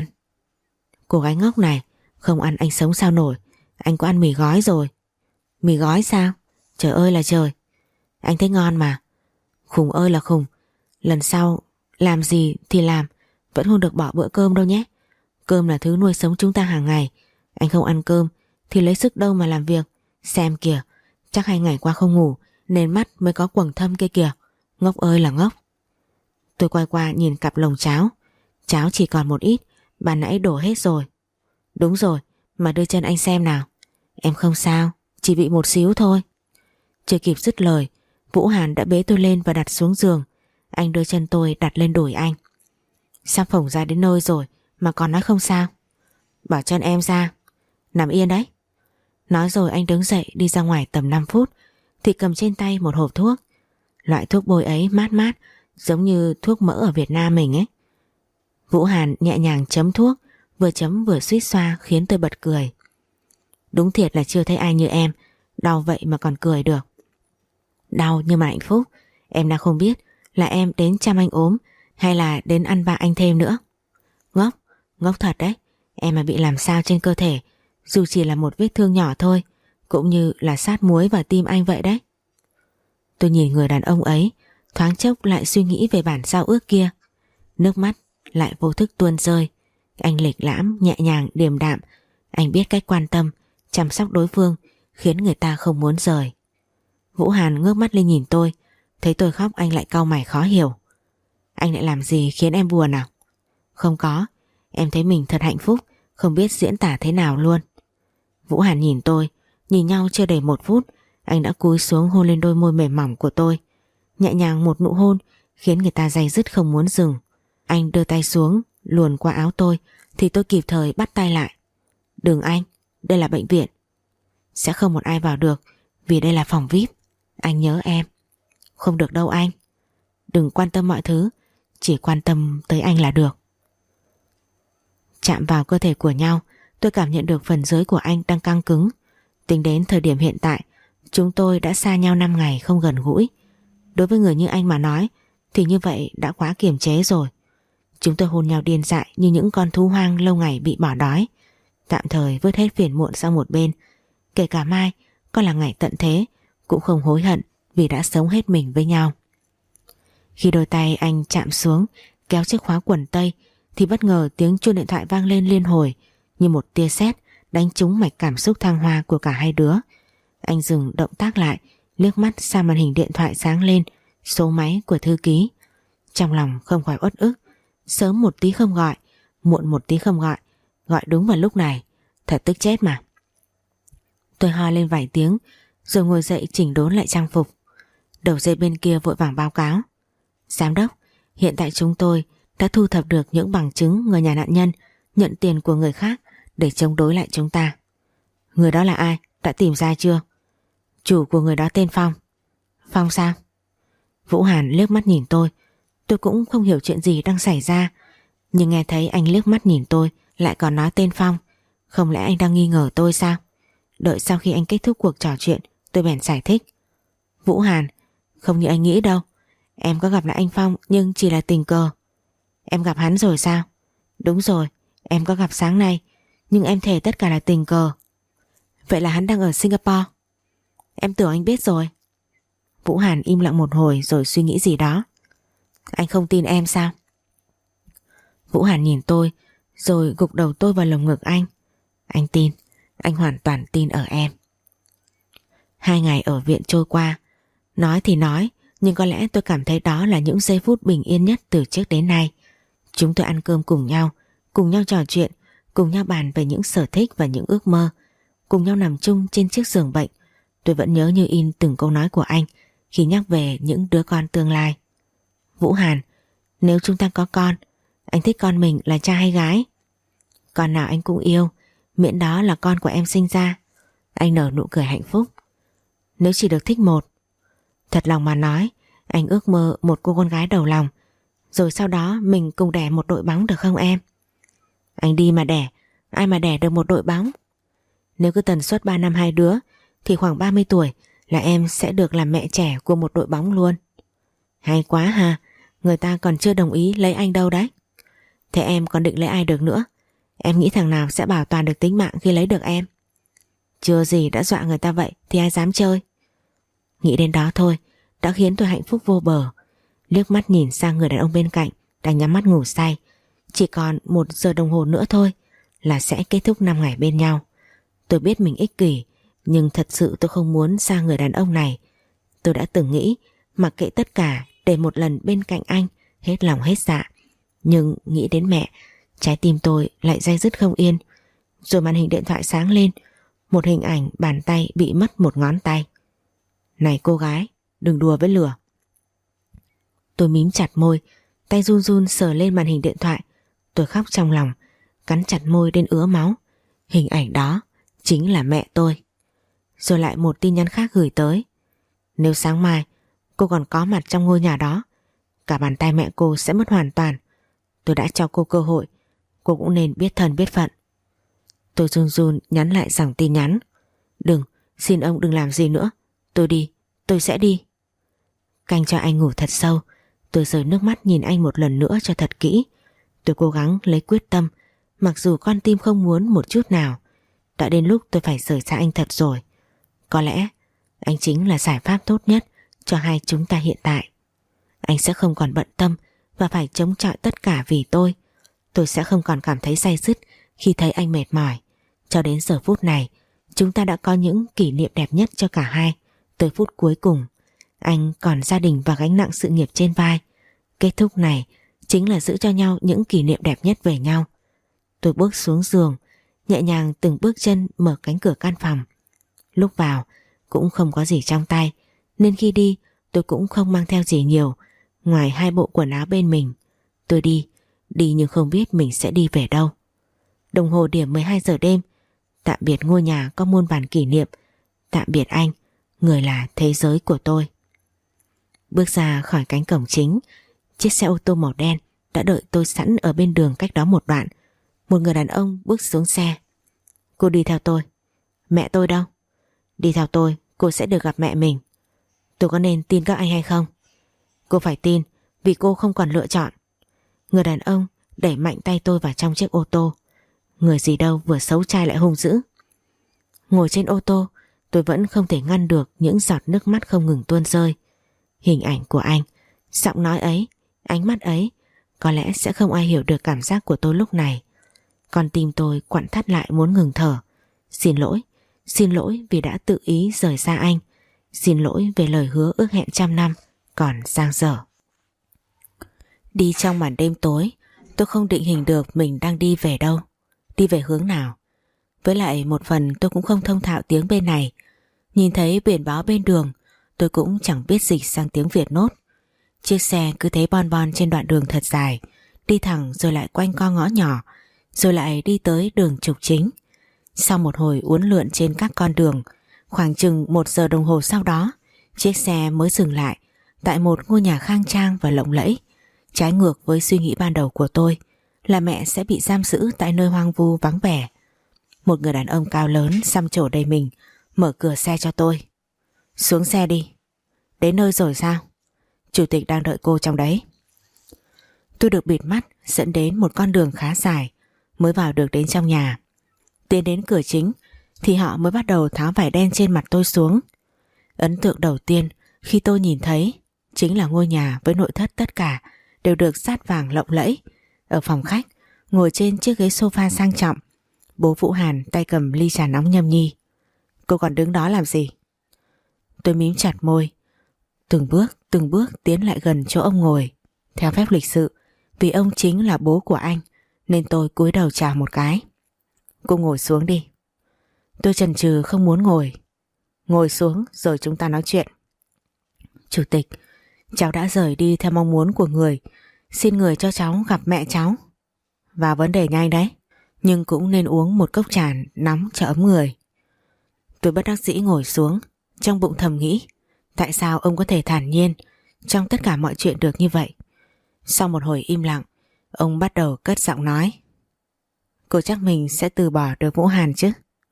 Speaker 1: Cô gái ngốc này, không ăn anh sống sao nổi. Anh có ăn mì gói rồi. Mì gói sao? Trời ơi là trời. Anh thấy ngon mà. Khùng ơi là khùng. Lần sau làm gì thì làm, vẫn không được bỏ bữa cơm đâu nhé. Cơm là thứ nuôi sống chúng ta hàng ngày. Anh không ăn cơm thì lấy sức đâu mà làm việc. Xem kìa, chắc 2 ngày qua không ngủ nên mắt mới có quầng thâm kia kìa. Ngốc ơi là ngốc. Tôi quay qua nhìn cặp lồng cháo. Cháo chỉ còn một ít, ban nãy đổ hết rồi. Đúng rồi, mà đưa chân anh xem nào. Em không sao, chỉ bị một xíu thôi. Chưa kịp dứt lời, Vũ Hàn đã bế tôi lên và đặt xuống giường. Anh đưa chân tôi đặt lên đùi anh. Sắp phỏng ra đến nơi rồi mà còn nói không sao? Bỏ chân em ra. Nằm yên đấy. Nói rồi anh đứng dậy đi ra ngoài tầm 5 phút thì cầm trên tay một hộp thuốc. Loại thuốc bôi ấy mát mát, giống như thuốc mỡ ở Việt Nam mình ấy. Vũ Hàn nhẹ nhàng chấm thuốc, vừa chấm vừa suýt xoa khiến tôi bật cười. Đúng thiệt là chưa thấy ai như em, đau vậy mà còn cười được. Đau nhưng mà hạnh phúc. Em đã không biết là em đến chăm anh ốm hay là đến ăn vạ anh thêm nữa. Ngốc, ngốc thật đấy. Em mà bị làm sao trên cơ thể, dù chỉ là một vết thương nhỏ thôi, cũng như là sát muối vào tim anh vậy đấy. Tôi nhìn người đàn ông ấy, thoáng chốc lại suy nghĩ về bản giao ước kia. Nước mắt lại vô thức tuôn rơi. Anh lịch lãm, nhẹ nhàng, điềm đạm. Anh biết cách quan tâm, chăm sóc đối phương khiến người ta không muốn rời. Vũ Hàn ngước mắt lên nhìn tôi, thấy tôi khóc anh lại cau mày khó hiểu. Anh lại làm gì khiến em buồn à? Không có, em thấy mình thật hạnh phúc, không biết diễn tả thế nào luôn. Vũ Hàn nhìn tôi, nhìn nhau chưa đầy 1 phút, anh đã cúi xuống hôn lên đôi môi mềm mỏng của tôi. Nhẹ nhàng một nụ hôn khiến người ta day dứt không muốn dừng. Anh đưa tay xuống, luồn qua áo tôi thì tôi kịp thời bắt tay lại. Đừng anh, đây là bệnh viện. Sẽ không một ai vào được vì đây là phòng VIP. Anh nhớ em. Không được đâu anh. Đừng quan tâm mọi thứ, chỉ quan tâm tới anh là được. Chạm vào cơ thể của nhau, tôi cảm nhận được phần dưới của anh đang căng cứng. Tính đến thời điểm hiện tại, chúng tôi đã xa nhau 5 ngày không gần gũi. Đối với người như anh mà nói thì như vậy đã quá kiềm chế rồi. Chúng tôi hôn nhau điên dại như những con thú hoang lâu ngày bị bỏ đói. Tạm thời vứt hết phiền muộn sang một bên. Kể cả mai có là ngày tận thế cũng không hối hận vì đã sống hết mình với nhau. Khi đôi tay anh chạm xuống kéo chiếc khóa quần tây thì bất ngờ tiếng chuông điện thoại vang lên liên hồi như một tia sét đánh trúng mạch cảm xúc thăng hoa của cả hai đứa. Anh dừng động tác lại, liếc mắt sang màn hình điện thoại sáng lên số máy của thư ký. Trong lòng không khỏi uất ức. Sớm một tí không gọi, muộn một tí không gọi, gọi đúng vào lúc này, thật tức chết mà. Tôi ho lên vài tiếng rồi ngồi dậy chỉnh đốn lại trang phục. Đầu dây bên kia vội vàng báo cáo. Giám đốc, hiện tại chúng tôi đã thu thập được những bằng chứng người nhà nạn nhân nhận tiền của người khác để chống đối lại chúng ta. Người đó là ai? Đã tìm ra chưa? Chủ của người đó tên Phong. Phong sao? Vũ Hàn liếc mắt nhìn tôi cũng không hiểu chuyện gì đang xảy ra, nhưng nghe thấy anh liếc mắt nhìn tôi lại còn nói tên Phong, không lẽ anh đang nghi ngờ tôi sao? Đợi sau khi anh kết thúc cuộc trò chuyện, tôi bèn giải thích. Vũ Hàn, không như anh nghĩ đâu, em có gặp lại anh Phong nhưng chỉ là tình cờ. Em gặp hắn rồi sao? Đúng rồi, em có gặp sáng nay, nhưng em thề tất cả là tình cờ. Vậy là hắn đang ở Singapore? Em tưởng anh biết rồi. Vũ Hàn im lặng một hồi rồi suy nghĩ gì đó. Anh không tin em sao? Vũ Hàn nhìn tôi rồi gục đầu tôi vào lồng ngực anh. Anh tin, anh hoàn toàn tin ở em. 2 ngày ở viện trôi qua, nói thì nói, nhưng có lẽ tôi cảm thấy đó là những giây phút bình yên nhất từ trước đến nay. Chúng tôi ăn cơm cùng nhau trò chuyện, cùng nhau bàn về những sở thích và những ước mơ, cùng nhau nằm chung trên chiếc giường bệnh. Tôi vẫn nhớ như in từng câu nói của anh khi nhắc về những đứa con tương lai. Vũ Hàn, nếu chúng ta có con, anh thích con mình là trai hay gái? Con nào anh cũng yêu, miễn đó là con của em sinh ra. Anh nở nụ cười hạnh phúc. Nếu chỉ được thích một, thật lòng mà nói, anh ước mơ một cô con gái đầu lòng, rồi sau đó mình cùng đẻ một đội bóng được không em? Anh đi mà đẻ, ai mà đẻ được một đội bóng? Nếu cứ tần suất 3 năm 2 đứa thì khoảng 30 tuổi là em sẽ được làm mẹ trẻ của một đội bóng luôn. Hay quá ha, người ta còn chưa đồng ý lấy anh đâu đấy. Thế em còn định lấy ai được nữa? Em nghĩ thằng nào sẽ bảo toàn được tính mạng khi lấy được em? Chưa gì đã dọa người ta vậy thì ai dám chơi. Nghĩ đến đó thôi đã khiến tôi hạnh phúc vô bờ. Liếc mắt nhìn sang người đàn ông bên cạnh đang nhắm mắt ngủ say. Chỉ còn 1 giờ đồng hồ nữa thôi là sẽ kết thúc 5 ngày bên nhau. Tôi biết mình ích kỷ, nhưng thật sự tôi không muốn xa người đàn ông này. Tôi đã từng nghĩ mặc kệ tất cả để một lần bên cạnh anh hết lòng hết dạ. Nhưng nghĩ đến mẹ, trái tim tôi lại day dứt không yên. Rồi màn hình điện thoại sáng lên, một hình ảnh bàn tay bị mất một ngón tay. Này cô gái, đừng đùa với lửa. Tôi mím chặt môi, tay run run sờ lên màn hình điện thoại. Tôi khóc trong lòng, cắn chặt môi đến ứa máu. Hình ảnh đó chính là mẹ tôi. Rồi lại một tin nhắn khác gửi tới. Nếu sáng mai cô còn có mặt trong ngôi nhà đó, cả bàn tay mẹ cô sẽ mất hoàn toàn. Tôi đã cho cô cơ hội, cô cũng nên biết thân biết phận. Tôi run run nhắn lại dòng tin nhắn. Đừng, xin ông đừng làm gì nữa. Tôi đi, tôi sẽ đi. Canh cho anh ngủ thật sâu, tôi rơi nước mắt nhìn anh một lần nữa cho thật kỹ. Tôi cố gắng lấy quyết tâm, mặc dù con tim không muốn một chút nào. Đã đến lúc tôi phải rời xa anh thật rồi. Có lẽ anh chính là giải pháp tốt nhất cho hai chúng ta hiện tại. Anh sẽ không còn bận tâm và phải chống chọi tất cả vì tôi. Tôi sẽ không còn cảm thấy day dứt khi thấy anh mệt mỏi. Cho đến giờ phút này, Chúng ta đã có những kỷ niệm đẹp nhất cho cả hai. Tới phút cuối cùng, anh còn gia đình và gánh nặng sự nghiệp trên vai. Kết thúc này chính là giữ cho nhau những kỷ niệm đẹp nhất về nhau. Tôi bước xuống giường, nhẹ nhàng từng bước chân mở cánh cửa căn phòng. Lúc vào cũng không có gì trong tay, nên khi đi tôi cũng không mang theo gì nhiều ngoài 2 bộ quần áo bên mình. Tôi đi nhưng không biết mình sẽ đi về đâu. Đồng hồ điểm 12 giờ đêm. Tạm biệt ngôi nhà có muôn vàn kỷ niệm. Tạm biệt anh, người là thế giới của tôi. Bước ra khỏi cánh cổng chính, chiếc xe ô tô màu đen đã đợi tôi sẵn ở bên đường cách đó một đoạn. Một người đàn ông bước xuống xe. Cô đi theo tôi. Mẹ tôi đâu? Đi theo tôi, cô sẽ được gặp mẹ mình. Tôi có nên tin các anh hay không? Cô phải tin, vì cô không còn lựa chọn. Người đàn ông đẩy mạnh tay tôi vào trong chiếc ô tô. Người gì đâu vừa xấu trai lại hung dữ. Ngồi trên ô tô, tôi vẫn không thể ngăn được những giọt nước mắt không ngừng tuôn rơi. Hình ảnh của anh, giọng nói ấy, ánh mắt ấy, có lẽ sẽ không ai hiểu được cảm giác của tôi lúc này. Con tim tôi quặn thắt lại muốn ngừng thở. Xin lỗi vì đã tự ý rời xa anh. Xin lỗi về lời hứa ước hẹn trăm năm còn dang dở. Đi trong màn đêm tối, tôi không định hình được mình đang đi về đâu, đi về hướng nào. Với lại một phần tôi cũng không thông thạo tiếng bên này. Nhìn thấy biển báo bên đường, tôi cũng chẳng biết dịch sang tiếng Việt nốt. Chiếc xe cứ thế bon bon trên đoạn đường thật dài, đi thẳng rồi lại quanh co ngõ nhỏ, rồi lại đi tới đường trục chính. Sau một hồi uốn lượn trên các con đường, khoảng chừng 1 giờ đồng hồ sau đó, chiếc xe mới dừng lại tại một ngôi nhà khang trang và lộng lẫy. Trái ngược với suy nghĩ ban đầu của tôi là mẹ sẽ bị giam giữ tại nơi hoang vu vắng vẻ. Một người đàn ông cao lớn xăm trổ đầy mình mở cửa xe cho tôi. Xuống xe đi. Đến nơi rồi sao? Chủ tịch đang đợi cô trong đấy. Tôi được bịt mắt dẫn đến một con đường khá dài mới vào được đến trong nhà. Tiến đến cửa chính thì họ mới bắt đầu tháo vải đen trên mặt tôi xuống. Ấn tượng đầu tiên khi tôi nhìn thấy chính là ngôi nhà với nội thất tất cả đều được sát vàng lộng lẫy. Ở phòng khách, ngồi trên chiếc ghế sofa sang trọng, bố Vũ Hàn tay cầm ly trà nóng nhâm nhi. Cô còn đứng đó làm gì? Tôi mím chặt môi, từng bước tiến lại gần chỗ ông ngồi. Theo phép lịch sự, vì ông chính là bố của anh, nên tôi cúi đầu chào một cái. Cô ngồi xuống đi. Tôi chần chừ không muốn ngồi. Ngồi xuống rồi chúng ta nói chuyện. Chủ tịch, cháu đã rời đi theo mong muốn của người. Xin người cho cháu gặp mẹ cháu. Vào vấn đề nhanh đấy, nhưng cũng nên uống một cốc trà nóng cho ấm người. Tôi bất đắc dĩ ngồi xuống, trong bụng thầm nghĩ, tại sao ông có thể thản nhiên trong tất cả mọi chuyện được như vậy? Sau một hồi im lặng, ông bắt đầu cất giọng nói. Cô chắc mình sẽ từ bỏ được Vũ Hàn chứ?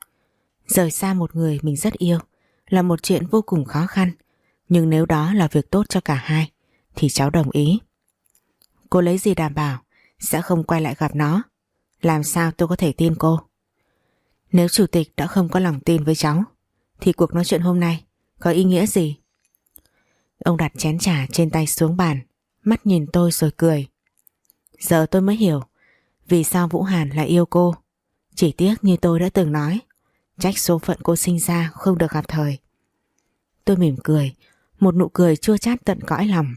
Speaker 1: Rời xa một người mình rất yêu là một chuyện vô cùng khó khăn, nhưng nếu đó là việc tốt cho cả hai thì cháu đồng ý. Cô lấy gì đảm bảo sẽ không quay lại gặp nó? Làm sao tôi có thể tin cô? Nếu chủ tịch đã không có lòng tin với cháu thì cuộc nói chuyện hôm nay có ý nghĩa gì? Ông đặt chén trà trên tay xuống bàn, mắt nhìn tôi rồi cười. Giờ tôi mới hiểu vì sao Vũ Hàn lại yêu cô. Chỉ tiếc như tôi đã từng nói, trách số phận cô sinh ra không được gặp thời. Tôi mỉm cười, một nụ cười chua chát tận cõi lòng.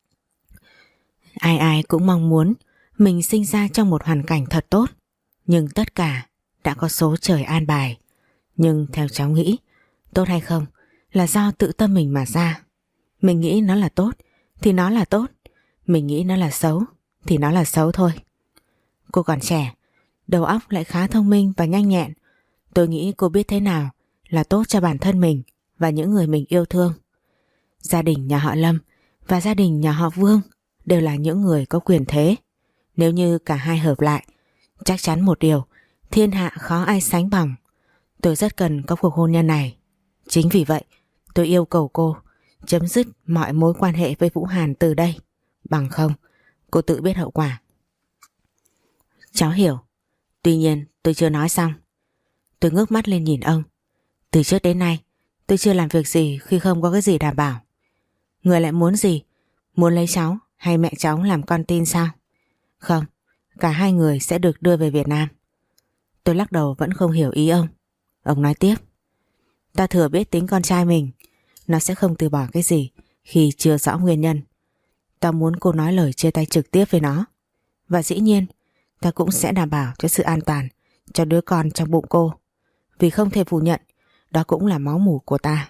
Speaker 1: Ai ai cũng mong muốn mình sinh ra trong một hoàn cảnh thật tốt, nhưng tất cả đã có số trời an bài. Nhưng theo cháu nghĩ, tốt hay không là do tự tâm mình mà ra. Mình nghĩ nó là tốt thì nó là tốt, mình nghĩ nó là xấu thì nó là xấu thôi. Cô còn trẻ, đầu óc lại khá thông minh và nhanh nhẹn. Tôi nghĩ cô biết thế nào là tốt cho bản thân mình và những người mình yêu thương. Gia đình nhà họ Lâm và gia đình nhà họ Vương đều là những người có quyền thế. Nếu như cả hai hợp lại, chắc chắn một điều, thiên hạ khó ai sánh bằng. Tôi rất cần có cuộc hôn nhân này. Chính vì vậy, tôi yêu cầu cô chấm dứt mọi mối quan hệ với Vũ Hàn từ đây. Bằng không, cô tự biết hậu quả. Cháu hiểu. Tuy nhiên tôi chưa nói xong. Tôi ngước mắt lên nhìn ông. Từ trước đến nay tôi chưa làm việc gì khi không có cái gì đảm bảo. Người lại muốn gì? Muốn lấy cháu hay mẹ cháu làm con tin sao? Không, cả hai người sẽ được đưa về Việt Nam. Tôi lắc đầu vẫn không hiểu ý ông. Ông nói tiếp. Ta thừa biết tính con trai mình, nó sẽ không từ bỏ cái gì khi chưa rõ nguyên nhân. Ta muốn cô nói lời chia tay trực tiếp với nó. Và dĩ nhiên, ta cũng sẽ đảm bảo cho sự an toàn cho đứa con trong bụng cô. Vì không thể phủ nhận, đó cũng là máu mủ của ta.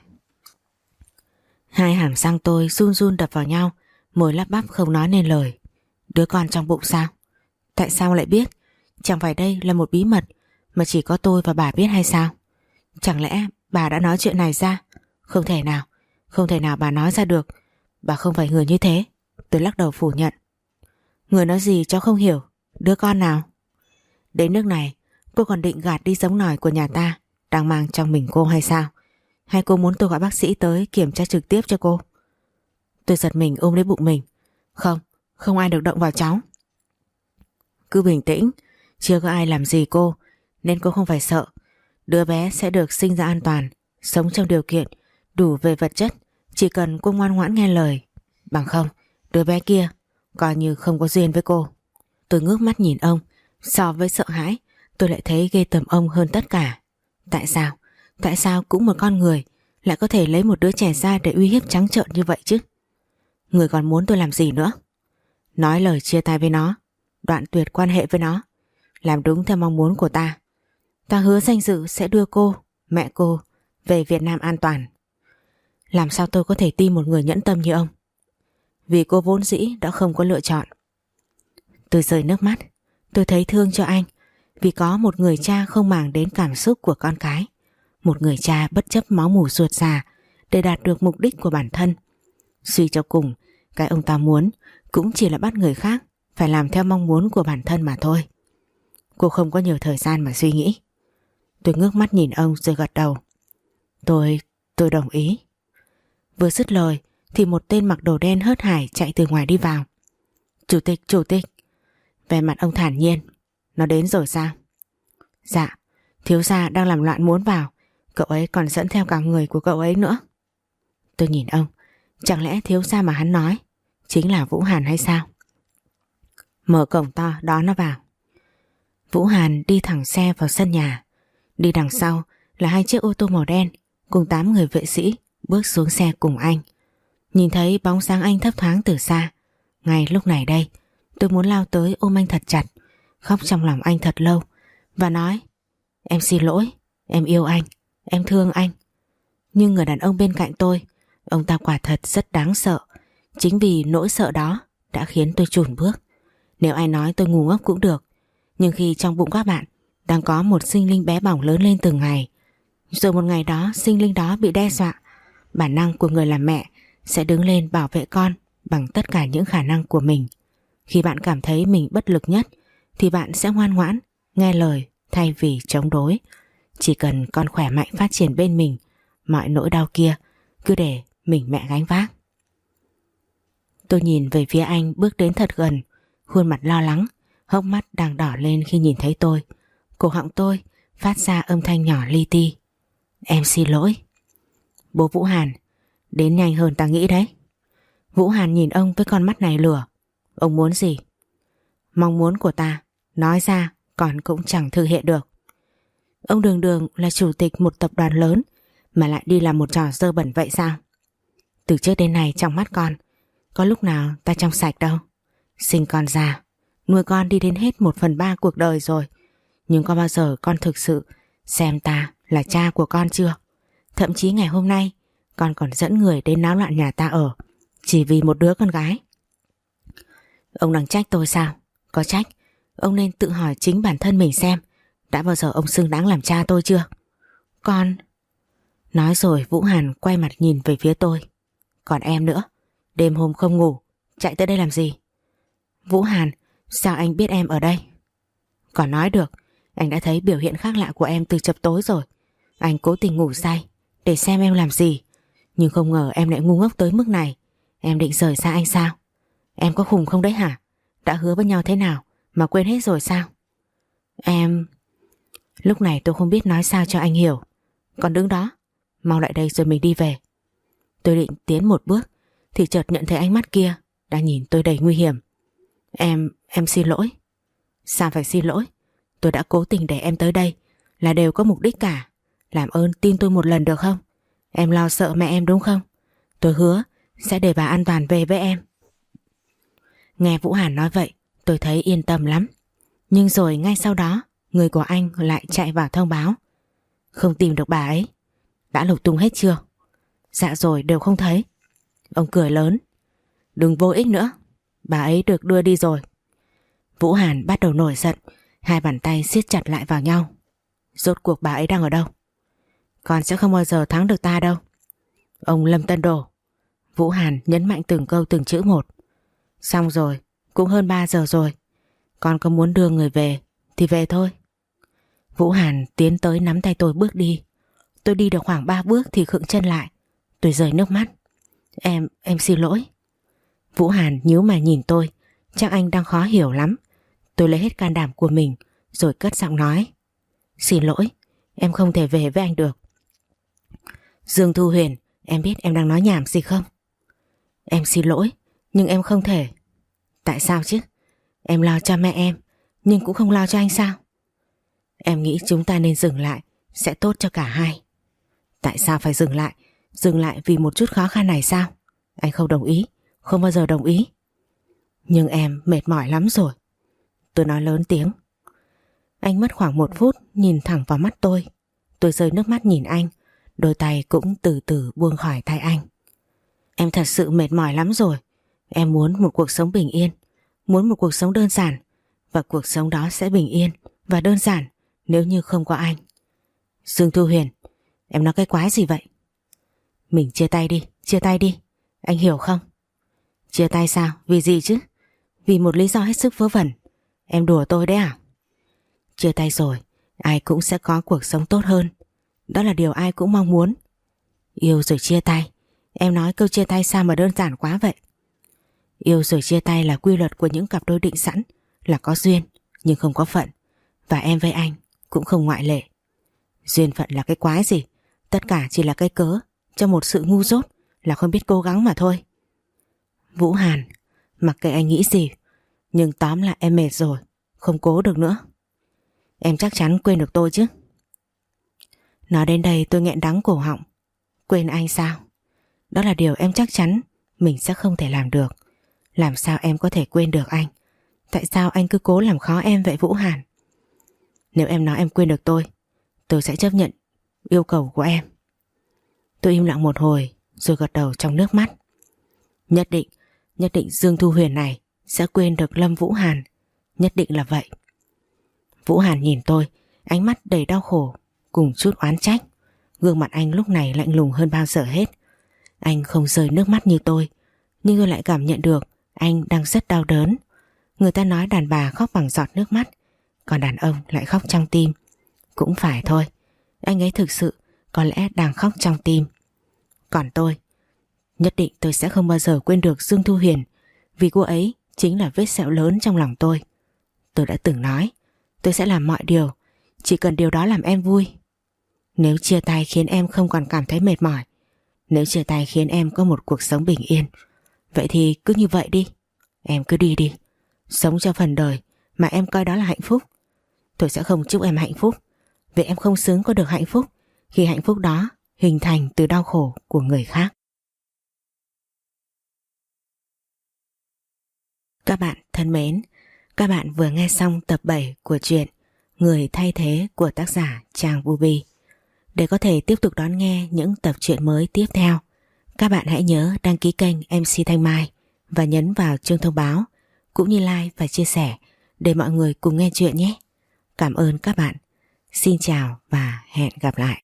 Speaker 1: Hai hàm răng tôi run run đập vào nhau, môi lắp bắp không nói nên lời. Đứa con trong bụng sao? Tại sao lại biết? Chẳng phải đây là một bí mật mà chỉ có tôi và bà biết hay sao? Chẳng lẽ bà đã nói chuyện này ra? Không thể nào, không thể nào bà nói ra được. Bà không phải người như thế. Tôi lắc đầu phủ nhận. Người nói gì cháu không hiểu. Đứa con nào? Đến nước này cô còn định gạt đi giống nòi của nhà ta đang mang trong mình cô hay sao? Hay cô muốn tôi gọi bác sĩ tới kiểm tra trực tiếp cho cô? Tôi giật mình ôm lấy bụng mình. Không, không ai được động vào cháu. Cứ bình tĩnh, chưa có ai làm gì cô, nên cô không phải sợ. Đứa bé sẽ được sinh ra an toàn, sống trong điều kiện đủ về vật chất, chỉ cần cô ngoan ngoãn nghe lời. Bằng không, đứa bé kia coi như không có duyên với cô. Tôi ngước mắt nhìn ông, so với sợ hãi, tôi lại thấy ghê tởm ông hơn tất cả. Tại sao? Tại sao cũng một con người lại có thể lấy một đứa trẻ ra để uy hiếp trắng trợn như vậy chứ? Người còn muốn tôi làm gì nữa? Nói lời chia tay với nó, đoạn tuyệt quan hệ với nó, làm đúng theo mong muốn của ta. Ta hứa danh dự sẽ đưa cô, mẹ cô về Việt Nam an toàn. Làm sao tôi có thể tin một người nhẫn tâm như ông? Vì cô vốn dĩ đã không có lựa chọn. Tôi rơi nước mắt. Tôi thấy thương cho anh, vì có một người cha không màng đến cảm xúc của con cái. Một người cha bất chấp máu mủ ruột già để đạt được mục đích của bản thân. Suy cho cùng, cái ông ta muốn cũng chỉ là bắt người khác phải làm theo mong muốn của bản thân mà thôi. Cô không có nhiều thời gian mà suy nghĩ. Tôi ngước mắt nhìn ông rồi gật đầu. Tôi đồng ý. Vừa dứt lời thì một tên mặc đồ đen hớt hải chạy từ ngoài đi vào. Chủ tịch. Vẻ mặt ông thản nhiên. Nó đến rồi sao? Dạ, thiếu gia đang làm loạn muốn vào. Cậu ấy còn dẫn theo cả người của cậu ấy nữa. Tôi nhìn ông. Chẳng lẽ thiếu gia mà hắn nói chính là Vũ Hàn hay sao? Mở cổng to đón nó vào. Vũ Hàn đi thẳng xe vào sân nhà. Đi đằng sau là 2 chiếc ô tô màu đen cùng 8 người vệ sĩ bước xuống xe cùng anh. Nhìn thấy bóng dáng anh thấp thoáng từ xa. Ngay lúc này đây, tôi muốn lao tới ôm anh thật chặt, khóc trong lòng anh thật lâu và nói: em xin lỗi, em yêu anh, em thương anh. Nhưng người đàn ông bên cạnh tôi, ông ta quả thật rất đáng sợ. Chính vì nỗi sợ đó đã khiến tôi chùn bước. Nếu ai nói tôi ngu ngốc cũng được, nhưng khi trong bụng các bạn đang có một sinh linh bé bỏng lớn lên từng ngày, rồi một ngày đó sinh linh đó bị đe dọa, bản năng của người làm mẹ sẽ đứng lên bảo vệ con bằng tất cả những khả năng của mình. Khi bạn cảm thấy mình bất lực nhất thì bạn sẽ ngoan ngoãn, nghe lời thay vì chống đối. Chỉ cần con khỏe mạnh phát triển bên mình, mọi nỗi đau kia cứ để mình mẹ gánh vác. Tôi nhìn về phía anh bước đến thật gần, khuôn mặt lo lắng, hốc mắt đang đỏ lên khi nhìn thấy tôi. Cổ họng tôi phát ra âm thanh nhỏ li ti. Em xin lỗi. Bố Vũ Hàn, đến nhanh hơn ta nghĩ đấy. Vũ Hàn nhìn ông với con mắt này lửa. Ông muốn gì? Mong muốn của ta, nói ra còn cũng chẳng thực hiện được. Ông đường đường là chủ tịch một tập đoàn lớn mà lại đi làm một trò dơ bẩn vậy sao? Từ trước đến nay trong mắt con, có lúc nào ta trong sạch đâu. Sinh con ra, nuôi con đi đến hết 1/3 cuộc đời rồi, nhưng có bao giờ con thực sự xem ta là cha của con chưa? Thậm chí ngày hôm nay con còn dẫn người đến náo loạn nhà ta ở, chỉ vì một đứa con gái. Ông đang trách tôi sao? Có trách, ông nên tự hỏi chính bản thân mình xem, đã bao giờ ông xứng đáng làm cha tôi chưa? Con... Nói rồi Vũ Hàn quay mặt nhìn về phía tôi. Còn em nữa, đêm hôm không ngủ, chạy tới đây làm gì? Vũ Hàn, sao anh biết em ở đây? Còn nói được, anh đã thấy biểu hiện khác lạ của em từ chập tối rồi. Anh cố tình ngủ say để xem em làm gì, nhưng không ngờ em lại ngu ngốc tới mức này. Em định rời xa anh sao? Em có khùng không đấy hả? Đã hứa với nhau thế nào mà quên hết rồi sao? Em... Lúc này tôi không biết nói sao cho anh hiểu. Còn đứng đó, mau lại đây rồi mình đi về. Tôi định tiến một bước thì chợt nhận thấy ánh mắt kia đang nhìn tôi đầy nguy hiểm. Em xin lỗi. Sao phải xin lỗi? Tôi đã cố tình để em tới đây là đều có mục đích cả, làm ơn tin tôi một lần được không? Em lo sợ mẹ em đúng không? Tôi hứa sẽ để bà an toàn về với em. Nghe Vũ Hàn nói vậy, tôi thấy yên tâm lắm. Nhưng rồi ngay sau đó, người của anh lại chạy vào thông báo. Không tìm được bà ấy. Đã lục tung hết chưa? Dạ rồi, đều không thấy. Ông cười lớn. Đừng vô ích nữa. Bà ấy được đưa đi rồi. Vũ Hàn bắt đầu nổi giận, hai bàn tay siết chặt lại vào nhau. Rốt cuộc bà ấy đang ở đâu? Con sẽ không bao giờ thắng được ta đâu. Ông Lâm Tân Đồ. Vũ Hàn nhấn mạnh từng câu từng chữ một. Xong rồi, cũng hơn 3 giờ rồi. Con có muốn đưa người về thì về thôi. Vũ Hàn tiến tới nắm tay tôi bước đi. Tôi đi được khoảng 3 bước thì khựng chân lại. Tôi rơi nước mắt. Em xin lỗi. Vũ Hàn nhíu mày nhìn tôi. Chắc anh đang khó hiểu lắm. Tôi lấy hết can đảm của mình rồi cất giọng nói. Xin lỗi, em không thể về với anh được. Dương Thu Huyền, em biết em đang nói nhảm gì không? Em xin lỗi, nhưng em không thể. Tại sao chứ? Em lo cho mẹ em, nhưng cũng không lo cho anh sao? Em nghĩ chúng ta nên dừng lại, sẽ tốt cho cả hai. Tại sao phải dừng lại? Dừng lại vì một chút khó khăn này sao? Anh không đồng ý, không bao giờ đồng ý. Nhưng em mệt mỏi lắm rồi. Tôi nói lớn tiếng. Anh mất khoảng 1 phút nhìn thẳng vào mắt tôi. Tôi rơi nước mắt nhìn anh, đôi tay cũng từ từ buông khỏi tay anh. Em thật sự mệt mỏi lắm rồi. Em muốn một cuộc sống bình yên, muốn một cuộc sống đơn giản, và cuộc sống đó sẽ bình yên và đơn giản nếu như không có anh. Dương Thu Huyền, em nói cái quái gì vậy? Mình chia tay đi, chia tay đi. Anh hiểu không? Chia tay sao? Vì gì chứ? Vì một lý do hết sức vớ vẩn. Em đùa tôi đấy à? Chia tay rồi, ai cũng sẽ có cuộc sống tốt hơn. Đó là điều ai cũng mong muốn. Yêu rồi chia tay. Em nói câu chia tay sao mà đơn giản quá vậy? Yêu rồi chia tay là quy luật của những cặp đôi định sẵn, là có duyên nhưng không có phận. Và em với anh cũng không ngoại lệ. Duyên phận là cái quái gì? Tất cả chỉ là cái cớ cho một sự ngu dốt, là không biết cố gắng mà thôi. Vũ Hàn, mặc kệ anh nghĩ gì, nhưng tóm lại em mệt rồi, không cố được nữa. Em chắc chắn quên được tôi chứ? Nói đến đây tôi nghẹn đắng cổ họng. Quên anh sao? Đó là điều em chắc chắn mình sẽ không thể làm được. Làm sao em có thể quên được anh? Tại sao anh cứ cố làm khó em vậy Vũ Hàn? Nếu em nói em quên được tôi sẽ chấp nhận yêu cầu của em. Tôi im lặng một hồi rồi gật đầu trong nước mắt. Nhất định Dương Thu Huyền này sẽ quên được Lâm Vũ Hàn. Nhất định là vậy. Vũ Hàn nhìn tôi, ánh mắt đầy đau khổ cùng chút oán trách. Gương mặt anh lúc này lạnh lùng hơn bao giờ hết. Anh không rơi nước mắt như tôi, nhưng tôi lại cảm nhận được anh đang rất đau đớn. Người ta nói đàn bà khóc bằng giọt nước mắt, còn đàn ông lại khóc trong tim. Cũng phải thôi, anh ấy thực sự có lẽ đang khóc trong tim. Còn tôi, nhất định tôi sẽ không bao giờ quên được Dương Thu Huyền, vì cô ấy chính là vết sẹo lớn trong lòng tôi. Tôi đã từng nói tôi sẽ làm mọi điều, chỉ cần điều đó làm em vui. Nếu chia tay khiến em không còn cảm thấy mệt mỏi, nếu chia tay khiến em có một cuộc sống bình yên, vậy thì cứ như vậy đi. Em cứ đi đi, sống cho phần đời mà em coi đó là hạnh phúc. Tôi sẽ không chúc em hạnh phúc, vì em không xứng có được hạnh phúc khi hạnh phúc đó hình thành từ đau khổ của người khác. Các bạn thân mến, các bạn vừa nghe xong tập 7 của truyện Người Thay Thế của tác giả Trang Bubi. Để có thể tiếp tục đón nghe những tập truyện mới tiếp theo, các bạn hãy nhớ đăng ký kênh MC Thanh Mai và nhấn vào chuông thông báo, cũng như like và chia sẻ để mọi người cùng nghe chuyện nhé. Cảm ơn các bạn. Xin chào và hẹn gặp lại.